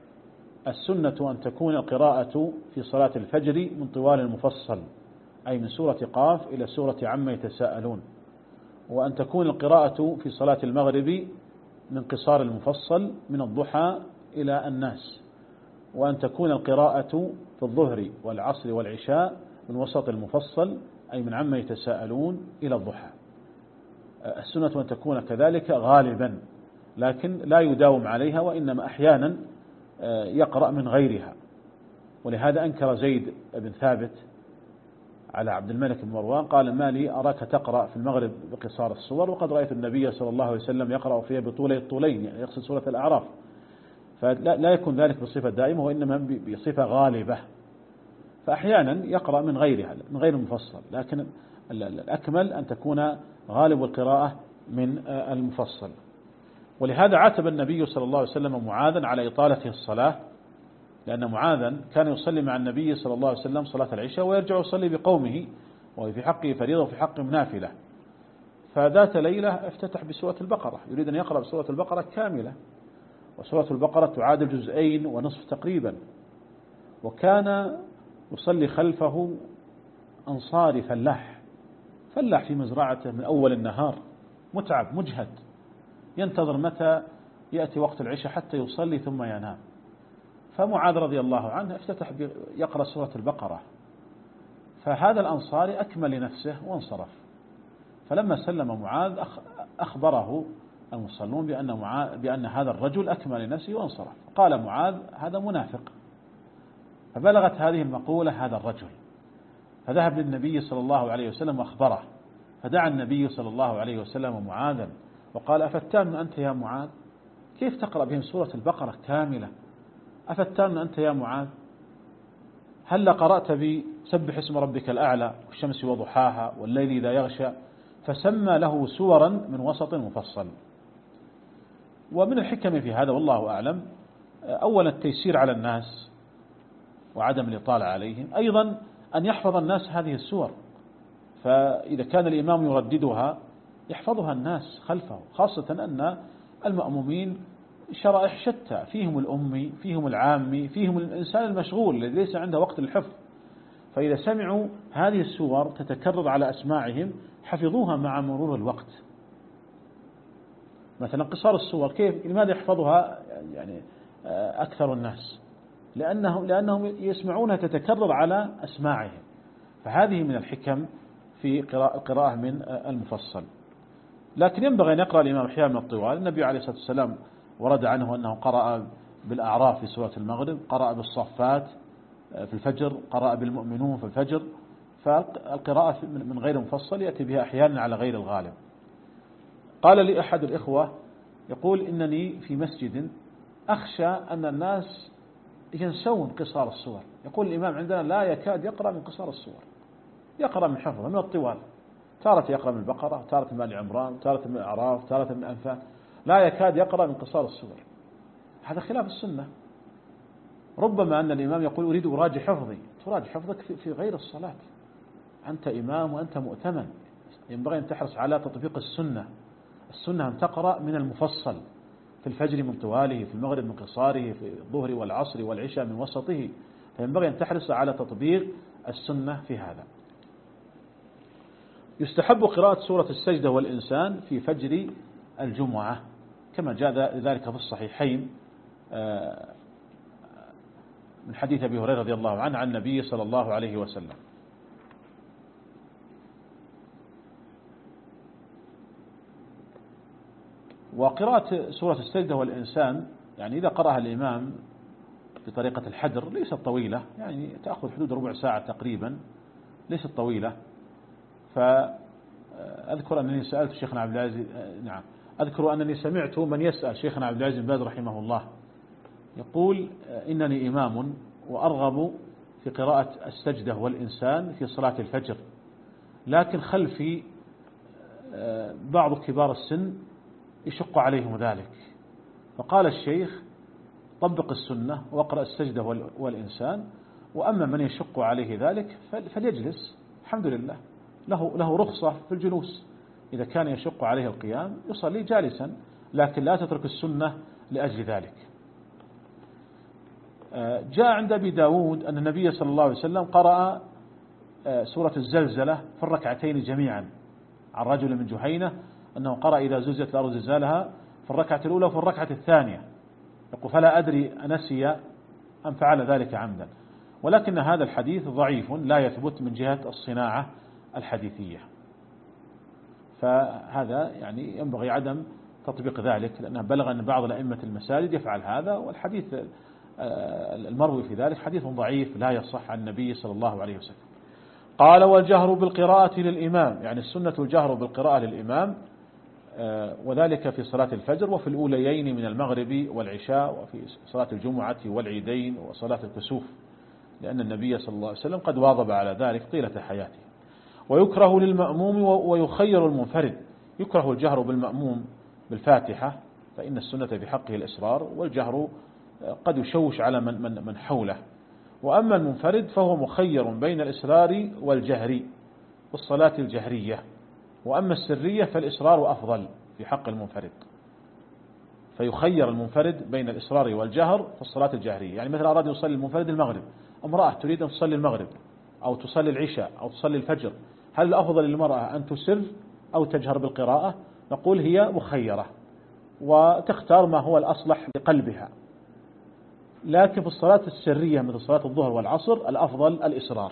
السنة أن تكون القراءة في صلاة الفجر من طوال المفصل، أي من سورة قاف إلى سورة عما يتساءلون، وأن تكون القراءة في صلاة المغرب من قصار المفصل من الضحى إلى الناس، وأن تكون القراءة في الظهر والعصر والعشاء من وسط المفصل أي من عما يتساءلون إلى الضحى. السنة أن تكون كذلك غالبا، لكن لا يداوم عليها، وإنما أحيانا يقرأ من غيرها. ولهذا أنكر زيد بن ثابت على عبد الملك بن مروان قال ما لي أراك تقرأ في المغرب بقصار الصور وقد رأيت النبي صلى الله عليه وسلم يقرأ فيها بطولي الطولين، يعني يقصد سورة الأعراف. فلا يكون ذلك بصفة دائمة، وإنما بصفة غالبة. فأحيانا يقرأ من غيرها من غير المفصل، لكن الأكمل أن تكون غالب القراءة من المفصل. ولهذا عاتب النبي صلى الله عليه وسلم معاذا على إطالته الصلاة، لأن معاذا كان يصلي مع النبي صلى الله عليه وسلم صلاة العشاء ويرجع يصلي بقومه، وهي في حقه فريضة وفي حقهم نافلة. فذات ليلة افتتح بسورة البقرة، يريد أن يقرأ بسورة البقرة كاملة، وسورة البقرة تعادل جزئين ونصف تقريبا. وكان يصلي خلفه أنصاري فلاح فلاح في مزرعته من أول النهار، متعب مجهد، ينتظر متى يأتي وقت العشاء حتى يصلي ثم ينام. فمعاذ رضي الله عنه افتتح يقرأ سورة البقرة، فهذا الأنصاري أكمل لنفسه وانصرف. فلما سلم معاذ أخبره المصلون بأن, معاذ بأن هذا الرجل أكمل لنفسه وانصرف. قال معاذ هذا منافق. فبلغت هذه المقولة هذا الرجل، فذهب للنبي صلى الله عليه وسلم وأخبره، فدعا النبي صلى الله عليه وسلم معاذا وقال أفتان أنت يا معاذ؟ كيف تقرأ بهم سورة البقرة كاملة؟ أفتان أنت يا معاذ؟ هل قرأت بسبح اسم ربك الأعلى والشمس وضحاها والليل إذا يغشى؟ فسمى له سورا من وسط مفصل. ومن الحكم في هذا والله أعلم أولا التيسير على الناس وعدم الإطالة عليهم، أيضا أن يحفظ الناس هذه السور، فإذا كان الإمام يرددها يحفظها الناس خلفه، خاصة أن المأمومين شرائح شتى، فيهم الأمي فيهم العامي فيهم الإنسان المشغول الذي ليس عنده وقت للحفظ. فإذا سمعوا هذه السور تتكرر على أسماعهم حفظوها مع مرور الوقت. مثلا قصار السور كيف لماذا يحفظها يعني أكثر الناس؟ لأنهم لأنهم يسمعونها تتكرر على أسماعهم. فهذه من الحكم في القراءة من المفصل. لكن ينبغي أن يقرأ الإمام أحيانا من الطوال. النبي عليه الصلاة والسلام ورد عنه أنه قرأ بالأعراف في سورة المغرب، قرأ بالصفات في الفجر، قرأ بالمؤمنون في الفجر. فالقراءة من غير مفصل يأتي بها أحيانا على غير الغالب. قال لي أحد الإخوة يقول إنني في مسجد أخشى أن الناس ينسون قصار السور. يقول الإمام عندنا لا يكاد يقرأ من قصار السور، يقرأ من حفظه من الطوال، تارة يقرأ من البقرة، تارة من آل عمران، تارة من الأعراف، تارة من الأنفال، لا يكاد يقرأ من قصار السور. هذا خلاف السنة. ربما أن الإمام يقول أريد أراجع حفظي، تراجع حفظك في غير الصلاة، أنت إمام وأنت مؤتمن، ينبغي أن تحرص على تطبيق السنة. السنة أن تقرأ من المفصل، في الفجر من طواله، في المغرب من قصاره، في الظهر والعصر والعشاء من وسطه. فينبغي أن تحرص على تطبيق السنة في هذا. يستحب قراءة سورة السجدة والإنسان في فجر الجمعة كما جاء ذلك في الصحيحين من حديث أبي هريرة رضي الله عنه عن النبي صلى الله عليه وسلم. وقراءة سورة السجدة والإنسان يعني إذا قرأها الإمام بطريقة الحدر ليست طويلة، يعني تأخذ حدود ربع ساعة تقريبا، ليست طويلة. فأذكر أنني سألت شيخنا عبد العزيز نعم أذكر أنني سمعت من يسأل شيخنا عبد العزيز بن باز رحمه الله يقول إنني إمام وأرغب في قراءة السجدة والإنسان في صلاة الفجر، لكن خلفي بعض كبار السن يشق عليهم ذلك، فقال الشيخ طبق السنة واقرأ السجدة والإنسان، وأما من يشق عليه ذلك فليجلس، الحمد لله له له رخصة في الجلوس، إذا كان يشق عليه القيام يصلي جالسا، لكن لا تترك السنة لأجل ذلك. جاء عند أبي داود أن النبي صلى الله عليه وسلم قرأ سورة الزلزلة في الركعتين جميعا، عن رجل من جهينة أنه قرأ إذا زلزلت الأرض زلزالها في الركعة الأولى وفي الركعة الثانية، يقول فلا أدري أنسي أم فعل ذلك عمدا، ولكن هذا الحديث ضعيف لا يثبت من جهة الصناعة الحديثية، فهذا يعني ينبغي عدم تطبيق ذلك، لأنه بلغ أن بعض الأئمة المساجد يفعل هذا، والحديث المروي في ذلك حديث ضعيف لا يصح عن النبي صلى الله عليه وسلم. قال والجهر بالقراءة للإمام، يعني السنة الجهر بالقراءة للإمام، وذلك في صلاة الفجر وفي الأوليين من المغرب والعشاء وفي صلاة الجمعة والعيدين وصلاة الكسوف، لأن النبي صلى الله عليه وسلم قد واظب على ذلك طيلة حياته. ويكره للمأموم ويخير المنفرد، يكره الجهر بالمأموم بالفاتحة فإن السنة في حقه الإسرار، والجهر قد يشوش على من, من, من حوله. وأما المنفرد فهو مخير بين الإسرار والجهر والصلاة الجهرية، وأما السرية فالإسرار أفضل في حق المنفرد، فيخير المنفرد بين الإسرار والجهر في الصلاة الجهرية. يعني مثلا أراد يصلي المنفرد المغرب، امرأة تريد أن تصلي المغرب أو تصلي العشاء أو تصلي الفجر، هل الأفضل للمرأة أن تسر أو تجهر بالقراءة؟ نقول هي مخيرة وتختار ما هو الأصلح لقلبها، لكن في الصلاة السرية مثل صلاة الظهر والعصر الأفضل الإسرار.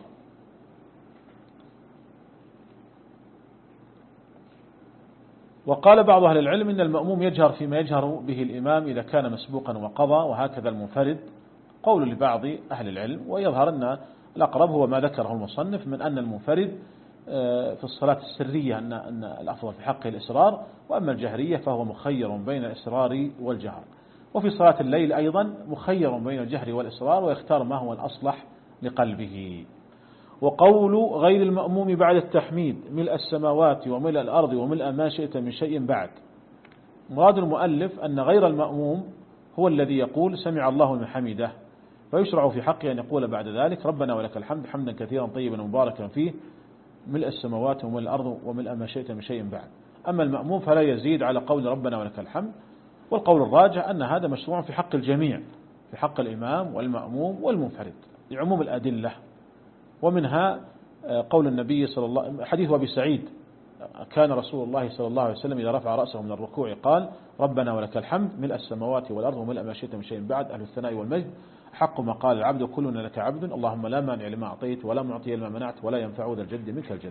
وقال بعض أهل العلم إن المأموم يجهر فيما يجهر به الإمام إذا كان مسبوقا وقضى، وهكذا المنفرد، قول لبعض أهل العلم، ويظهر أن الأقرب هو ما ذكره المصنف من أن المنفرد في الصلاة السرية أن أن الأفضل في حقه الإسرار، وأما الجهرية فهو مخير بين الإسرار والجهر. وفي صلاة الليل أيضا مخير بين الجهر والإسرار، ويختار ما هو الأصلح لقلبه. وقول غير المأموم بعد التحميد ملء السماوات وملء الأرض وملء ما شئت من شيء بعد، مراد المؤلف أن غير المأموم هو الذي يقول سمع الله لمن حمده، فيشرع في حقه أن يقول بعد ذلك ربنا ولك الحمد حمدا كثيرا طيبا مباركا فيه ملء السماوات وملء الأرض وملء ما شئت من شيء بعد. أما المأموم فلا يزيد على قول ربنا ولك الحمد، والقول الراجح أن هذا مشروع في حق الجميع، في حق الإمام والمأموم والمنفرد لعموم الأدلة. ومنها قول النبي صلى الله عليه وسلم حديث أبي سعيد كان رسول الله صلى الله عليه وسلم إذا رفع رأسه من الركوع قال ربنا ولك الحمد ملء السماوات والأرض وملء ما شئت من شيء بعد أهل الثناء والمجد حق ما قال العبد كلنا لك عبد اللهم لا مانع لما أعطيت ولا معطي لما منعت ولا ينفع ذا الجد منك الجد.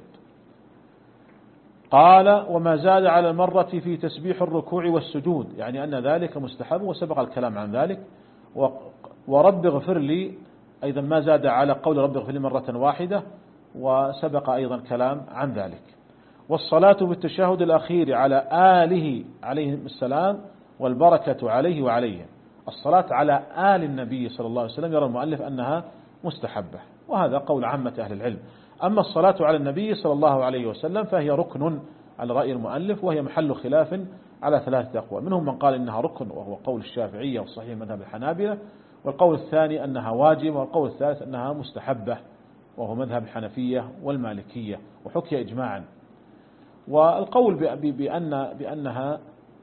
قال وما زاد على المرة في تسبيح الركوع والسجود، يعني أن ذلك مستحب وسبق الكلام عن ذلك. ورب اغفر لي أيضا ما زاد على قول رب اغفر لي مرة واحدة، وسبق أيضا كلام عن ذلك. والصلاة بالتشهد الأخير على آله عليهم السلام والبركة عليه وعليهم، الصلاة على آل النبي صلى الله عليه وسلم يرى المؤلف أنها مستحبة، وهذا قول عامة أهل العلم. أما الصلاة على النبي صلى الله عليه وسلم فهي ركن على رأي المؤلف، وهي محل خلاف على ثلاثة أقوال، منهم من قال إنها ركن وهو قول الشافعية والصحيح مذهب الحنابلة، والقول الثاني أنها واجب، والقول الثالث أنها مستحبة وهو مذهب الحنفية والمالكية وحكي إجماعا. والقول بأن بأنها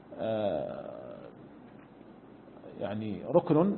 يعني ركن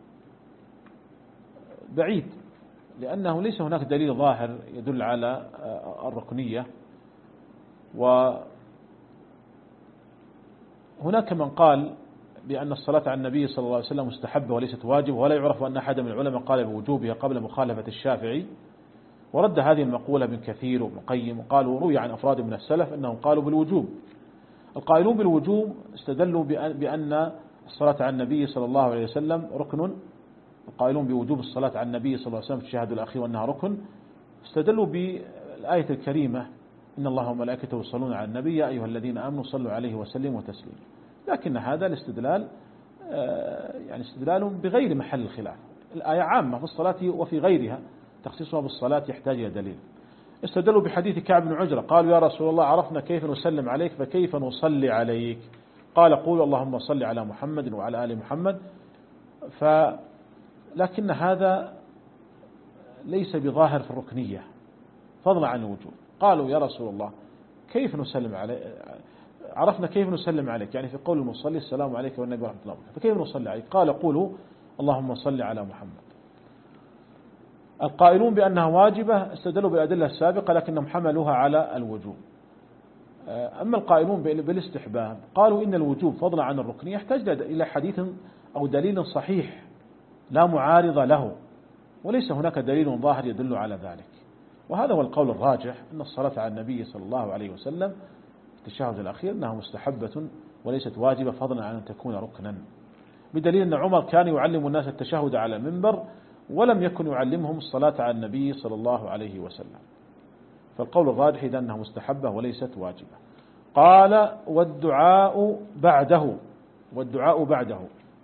بعيد، لأنه ليس هناك دليل ظاهر يدل على الركنية. وهناك من قال بأن الصلاة على النبي صلى الله عليه وسلم مستحبة وليست واجب، ولا يعرف أن أحد من العلماء قال بوجوبها قبل مخالفة الشافعي. ورد هذه المقولة ابن كثير وابن قيم، وقالوا روي عن أفراد من السلف أنهم قالوا بالوجوب. القائلون بالوجوب استدلوا بأن الصلاة على النبي صلى الله عليه وسلم ركن. القائلون بوجوب الصلاة على النبي صلى الله عليه وسلم في الشهادة الأخير وأنها ركن استدلوا بالآية الكريمة إن الله وملائكته يصلون على النبي يا أيها الذين آمنوا صلوا عليه وسلموا تسليما. لكن هذا الاستدلال يعني استدلال بغير محل الخلاف. الآية عامة في الصلاة وفي غيرها، تخصيصها بالصلاة يحتاج إلى دليل. استدلوا بحديث كعب بن عجرة قالوا يا رسول الله عرفنا كيف نسلم عليك فكيف نصلي عليك؟ قال قولوا اللهم صل على محمد وعلى آل محمد. ف لكن هذا ليس بظاهر في الركنية فضلا عن الوجوب. قالوا يا رسول الله كيف نسلم عليك؟ عرفنا كيف نسلم عليك، يعني في قول المصلي السلام عليك والنبي ورحمة الله وبركاته، فكيف نصلي عليك؟ قال قولوا اللهم صل على محمد. القائلون بأنها واجبة استدلوا بالأدلة السابقة لكنهم حملوها على الوجوب. أما القائلون بالاستحباب قالوا إن الوجوب فضلا عن الركن يحتاج إلى حديث أو دليل صحيح لا معارض له، وليس هناك دليل ظاهر يدل على ذلك. وهذا هو القول الراجح أن الصلاة على النبي صلى الله عليه وسلم في التشهد الأخير أنها مستحبة وليست واجبة فضلا عن أن تكون ركنا، بدليل أن عمر كان يعلم الناس التشهد على المنبر ولم يكن يعلمهم الصلاة على النبي صلى الله عليه وسلم. فالقول الراجح إذا أنها مستحبة وليست واجبة. قال والدعاء بعده، والدعاء بعده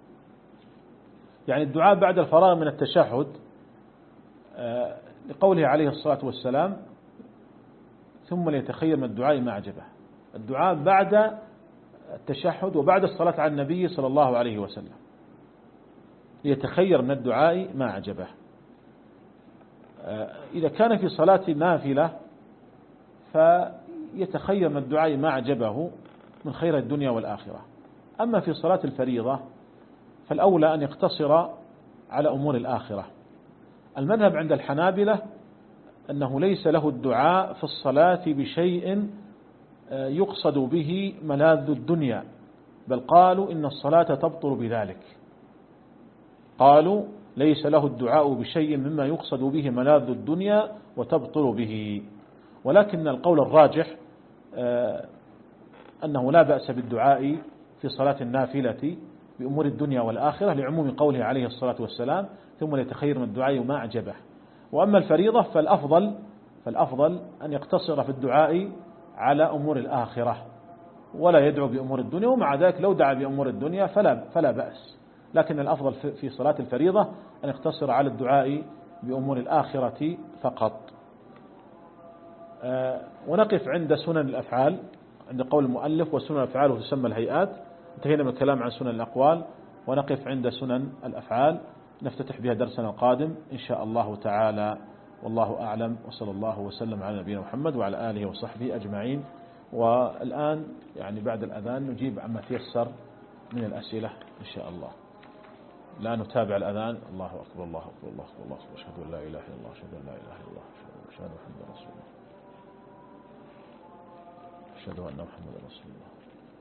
يعني الدعاء بعد الفراغ من التشهد، لقوله عليه الصلاة والسلام ثم ليتخير من الدعاء ما أعجبه. الدعاء بعد التشهد وبعد الصلاة على النبي صلى الله عليه وسلم ليتخير من الدعاء ما أعجبه. إذا كان في صلاة نافلة فيتخير من الدعاء ما أعجبه من خير الدنيا والآخرة. أما في صلاة الفريضة فالأولى أن يقتصر على أمور الآخرة. المذهب عند الحنابلة أنه ليس له الدعاء في الصلاة بشيء يقصد به ملاذ الدنيا، بل قالوا إن الصلاة تبطل بذلك. قالوا ليس له الدعاء بشيء مما يقصد به ملاذ الدنيا وتبطل به. ولكن القول الراجح أنه لا بأس بالدعاء في صلاة النافلة بأمور الدنيا والآخرة لعموم قوله عليه الصلاة والسلام ثم ليتخير من الدعاء ما أعجبه. وأما الفريضة فالأفضل فالأفضل أن يقتصر في الدعاء على أمور الآخرة ولا يدعو بأمور الدنيا، ومع ذلك لو دعا بأمور الدنيا فلا فلا بأس، لكن الأفضل في صلاة الفريضة أن يقتصر على الدعاء بأمور الآخرة فقط. ونقف عند سنن الأفعال عند قول المؤلف وسنن الأفعال تسمى الهيئات. انتهينا من الكلام عن سنن الأقوال ونقف عند سنن الأفعال نفتتح بها درسنا القادم إن شاء الله تعالى، والله أعلم، وصلى الله وسلم على نبينا محمد وعلى آله وصحبه أجمعين. والآن يعني بعد الأذان نجيب عما تيسر من الأسئلة إن شاء الله. لا نتابع الأذان. الله أكبر الله أكبر الله أكبر الله أكبر أشهد أن لا إله إلا الله أشهد أن لا إله إلا الله أشهد أن محمدا رسول الله أشهد أن محمدا رسول الله.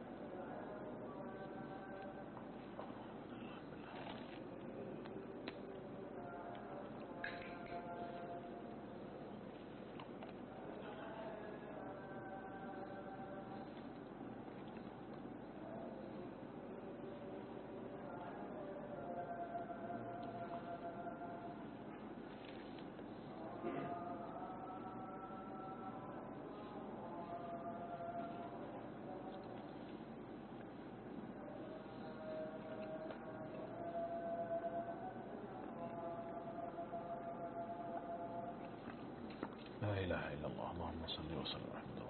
لا إله إلا الله اللهم صل وسلم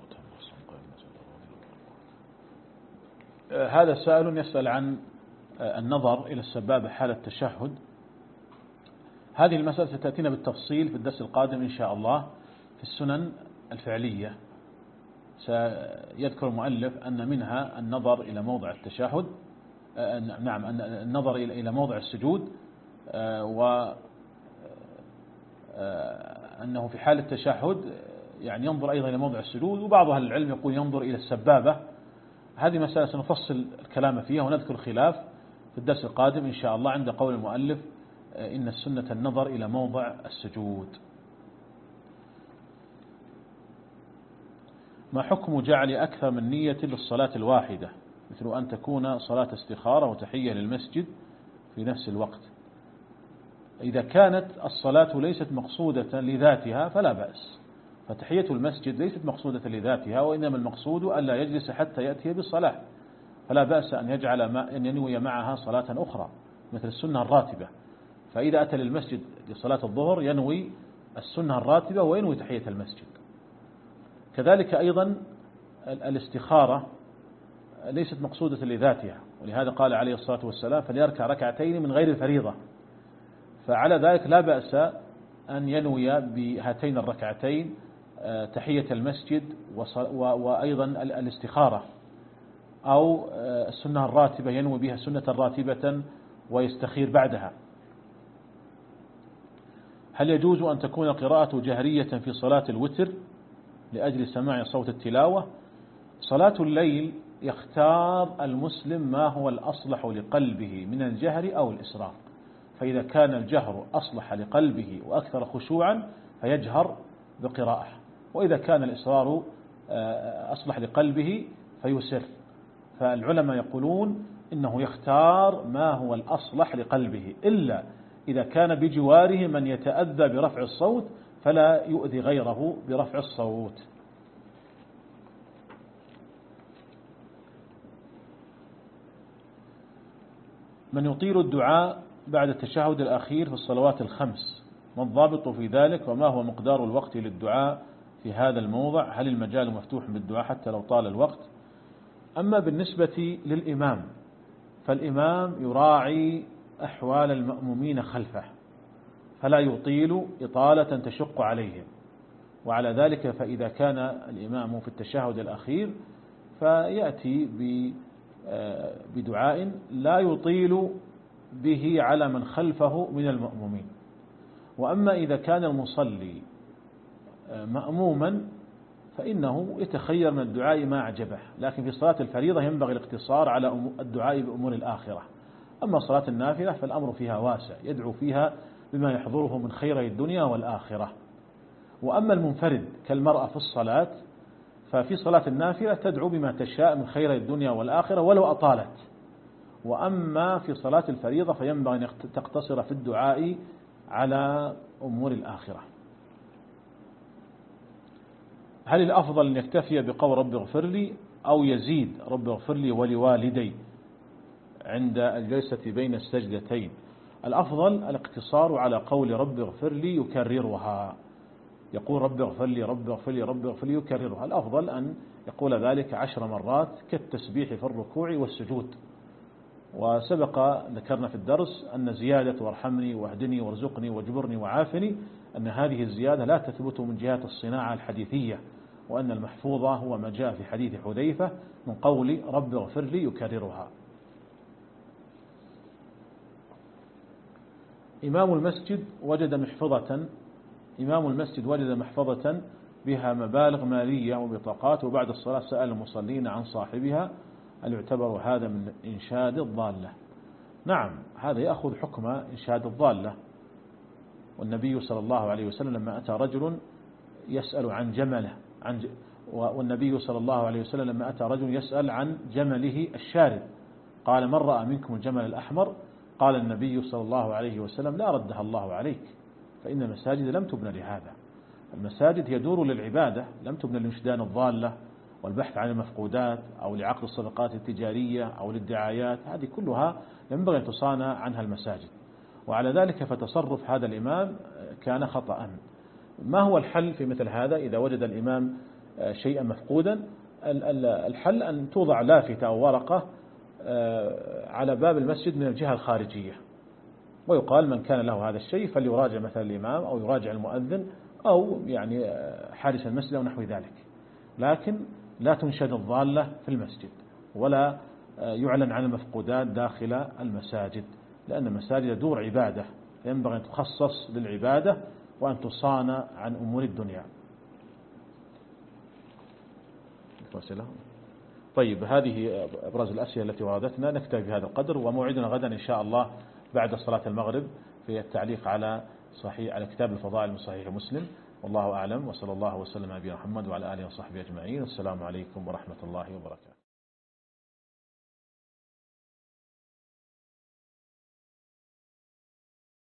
على هذا سائل يسأل عن النظر إلى السبابة حال التشهد. هذه المسألة ستأتينا بالتفصيل في الدرس القادم إن شاء الله في السنن الفعلية. سيذكر المؤلف أن منها النظر إلى موضع التشهد، نعم النظر إلى موضع السجود، و أنه في حال التشهد يعني ينظر أيضا إلى موضع السجود، وبعض أهل العلم يقول ينظر إلى السبابة. هذه مسألة سنفصل الكلام فيها ونذكر خلاف في الدرس القادم إن شاء الله عند قول المؤلف إن السنة النظر إلى موضع السجود. ما حكم جعل أكثر من نية للصلاة الواحدة، مثل أن تكون صلاة استخارة وتحية للمسجد في نفس الوقت؟ إذا كانت الصلاة ليست مقصودة لذاتها فلا بأس، فتحية المسجد ليست مقصودة لذاتها، وإنما المقصود ألا يجلس حتى يأتي بالصلاة، فلا بأس أن يجعل ما أن ينوي معها صلاة أخرى مثل السنة الراتبة، فإذا أتى للمسجد لصلاة الظهر ينوي السنة الراتبة وينوي تحية المسجد. كذلك أيضا الاستخارة ليست مقصودة لذاتها، ولهذا قال عليه الصلاة والسلام فليركع ركعتين من غير الفريضة، فعلى ذلك لا بأس أن ينوي بهاتين الركعتين تحية المسجد وأيضا الاستخارة، أو السنة الراتبة ينوي بها سنة راتبة ويستخير بعدها. هل يجوز أن تكون قراءة جهرية في صلاة الوتر لأجل سماع صوت التلاوة؟ صلاة الليل يختار المسلم ما هو الأصلح لقلبه من الجهر أو الإسرار، فإذا كان الجهر أصلح لقلبه وأكثر خشوعا فيجهر بقراءة، وإذا كان الإسرار أصلح لقلبه فيسر. فالعلماء يقولون إنه يختار ما هو الأصلح لقلبه، إلا إذا كان بجواره من يتأذى برفع الصوت فلا يؤذي غيره برفع الصوت. من يطيل الدعاء بعد التشهد الأخير في الصلوات الخمس، ما الضابط في ذلك، وما هو مقدار الوقت للدعاء في هذا الموضع؟ هل المجال مفتوح بالدعاء حتى لو طال الوقت؟ أما بالنسبة للإمام فالإمام يراعي أحوال المأمومين خلفه فلا يطيل إطالة تشق عليهم، وعلى ذلك فإذا كان الإمام في التشهد الأخير فيأتي بدعاء لا يطيل به على من خلفه من المأمومين. وأما إذا كان المصلي مأموما فإنه يتخير من الدعاء ما أعجبه، لكن في صلاة الفريضة ينبغي الاقتصار على الدعاء بأمور الآخرة. أما صلاة النافلة فالأمر فيها واسع، يدعو فيها بما يحضره من خير الدنيا والآخرة. وأما المنفرد كالمرأة في الصلاة ففي صلاة النافلة تدعو بما تشاء من خير الدنيا والآخرة ولو أطالت. وأما في صلاة الفريضة فينبغي أن تقتصر في الدعاء على أمور الآخرة. هل الأفضل أن يكتفي بقول رب اغفر لي أو يزيد رب اغفر لي ولوالدي عند الجلسة بين السجدتين؟ الأفضل الاقتصار على قول رب اغفر لي يكررها، يقول رب اغفر لي رب اغفر لي رب اغفر لي يكررها. الأفضل أن يقول ذلك عشر مرات كالتسبيح في الركوع والسجود. وسبق ذكرنا في الدرس أن زيادة وارحمني واهدني وارزقني واجبرني وعافني أن هذه الزيادة لا تثبت من جهة الصناعة الحديثية، وأن المحفوظة هو ما جاء في حديث حذيفة من قول رب اغفر لي يكررها. إمام المسجد وجد محفظة إمام المسجد وجد محفظة بها مبالغ مالية وبطاقات، وبعد الصلاة سأل المصلين عن صاحبها، هل يعتبر هذا من إنشاد الضالة؟ نعم، هذا يأخذ حكم إنشاد الضالة. والنبي صلى الله عليه وسلم لما أتى رجل يسأل عن جمله عن ج... والنبي صلى الله عليه وسلم لما أتى رجل يسأل عن جمله الشارد قال من رأى منكم الجمل الأحمر؟ قال النبي صلى الله عليه وسلم لا ردها الله عليك، فإن المساجد لم تبنى لهذا. المساجد هي دور للعبادة، لم تبنى لانشدان الضالة والبحث عن المفقودات أو لعقد الصفقات التجارية أو للدعايات، هذه كلها ينبغي أن تصانى عنها المساجد. وعلى ذلك فتصرف هذا الإمام كان خطأ. ما هو الحل في مثل هذا إذا وجد الإمام شيئا مفقودا؟ الحل أن توضع لافتة أو ورقة على باب المسجد من الجهة الخارجية، ويقال من كان له هذا الشيء فليراجع مثلا الإمام أو يراجع المؤذن أو يعني حارس المسجد أو نحو ذلك، لكن لا تنشد الضالة في المسجد ولا يعلن عن المفقودات داخل المساجد، لأن المساجد دور عبادة ينبغي أن تخصص للعبادة وأن تصانى عن أمور الدنيا. طيب هذه أبرز الأسئلة التي وردتنا، نكتفي بهذا القدر، وموعدنا غدا إن شاء الله بعد صلاة المغرب في التعليق على صحيح على كتاب الفضائل من صحيح مسلم. والله أعلم، وصلى الله وسلم على نبينا محمد وعلى آله وصحبه أجمعين. السلام عليكم ورحمة الله وبركاته.